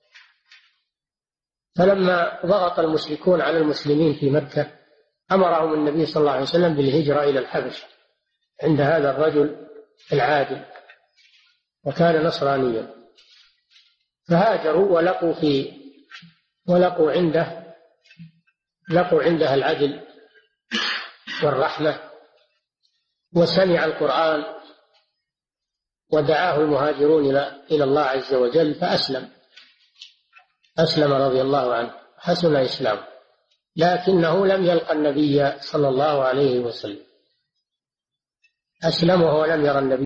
فلما ضغط المشركون على المسلمين في مكة أمرهم النبي صلى الله عليه وسلم بالهجرة إلى الحبشة عند هذا الرجل العادل، وكان نصرانيا، فهاجروا ولقوا في ولقوا عنده لقوا عنده العدل والرحمة، وسمع القرآن ودعاه المهاجرون إلى الله عز وجل فأسلم أسلم رضي الله عنه، حسن إسلامه، لكنه لم يلقى النبي صلى الله عليه وسلم، أسلم وهو لم يرى النبي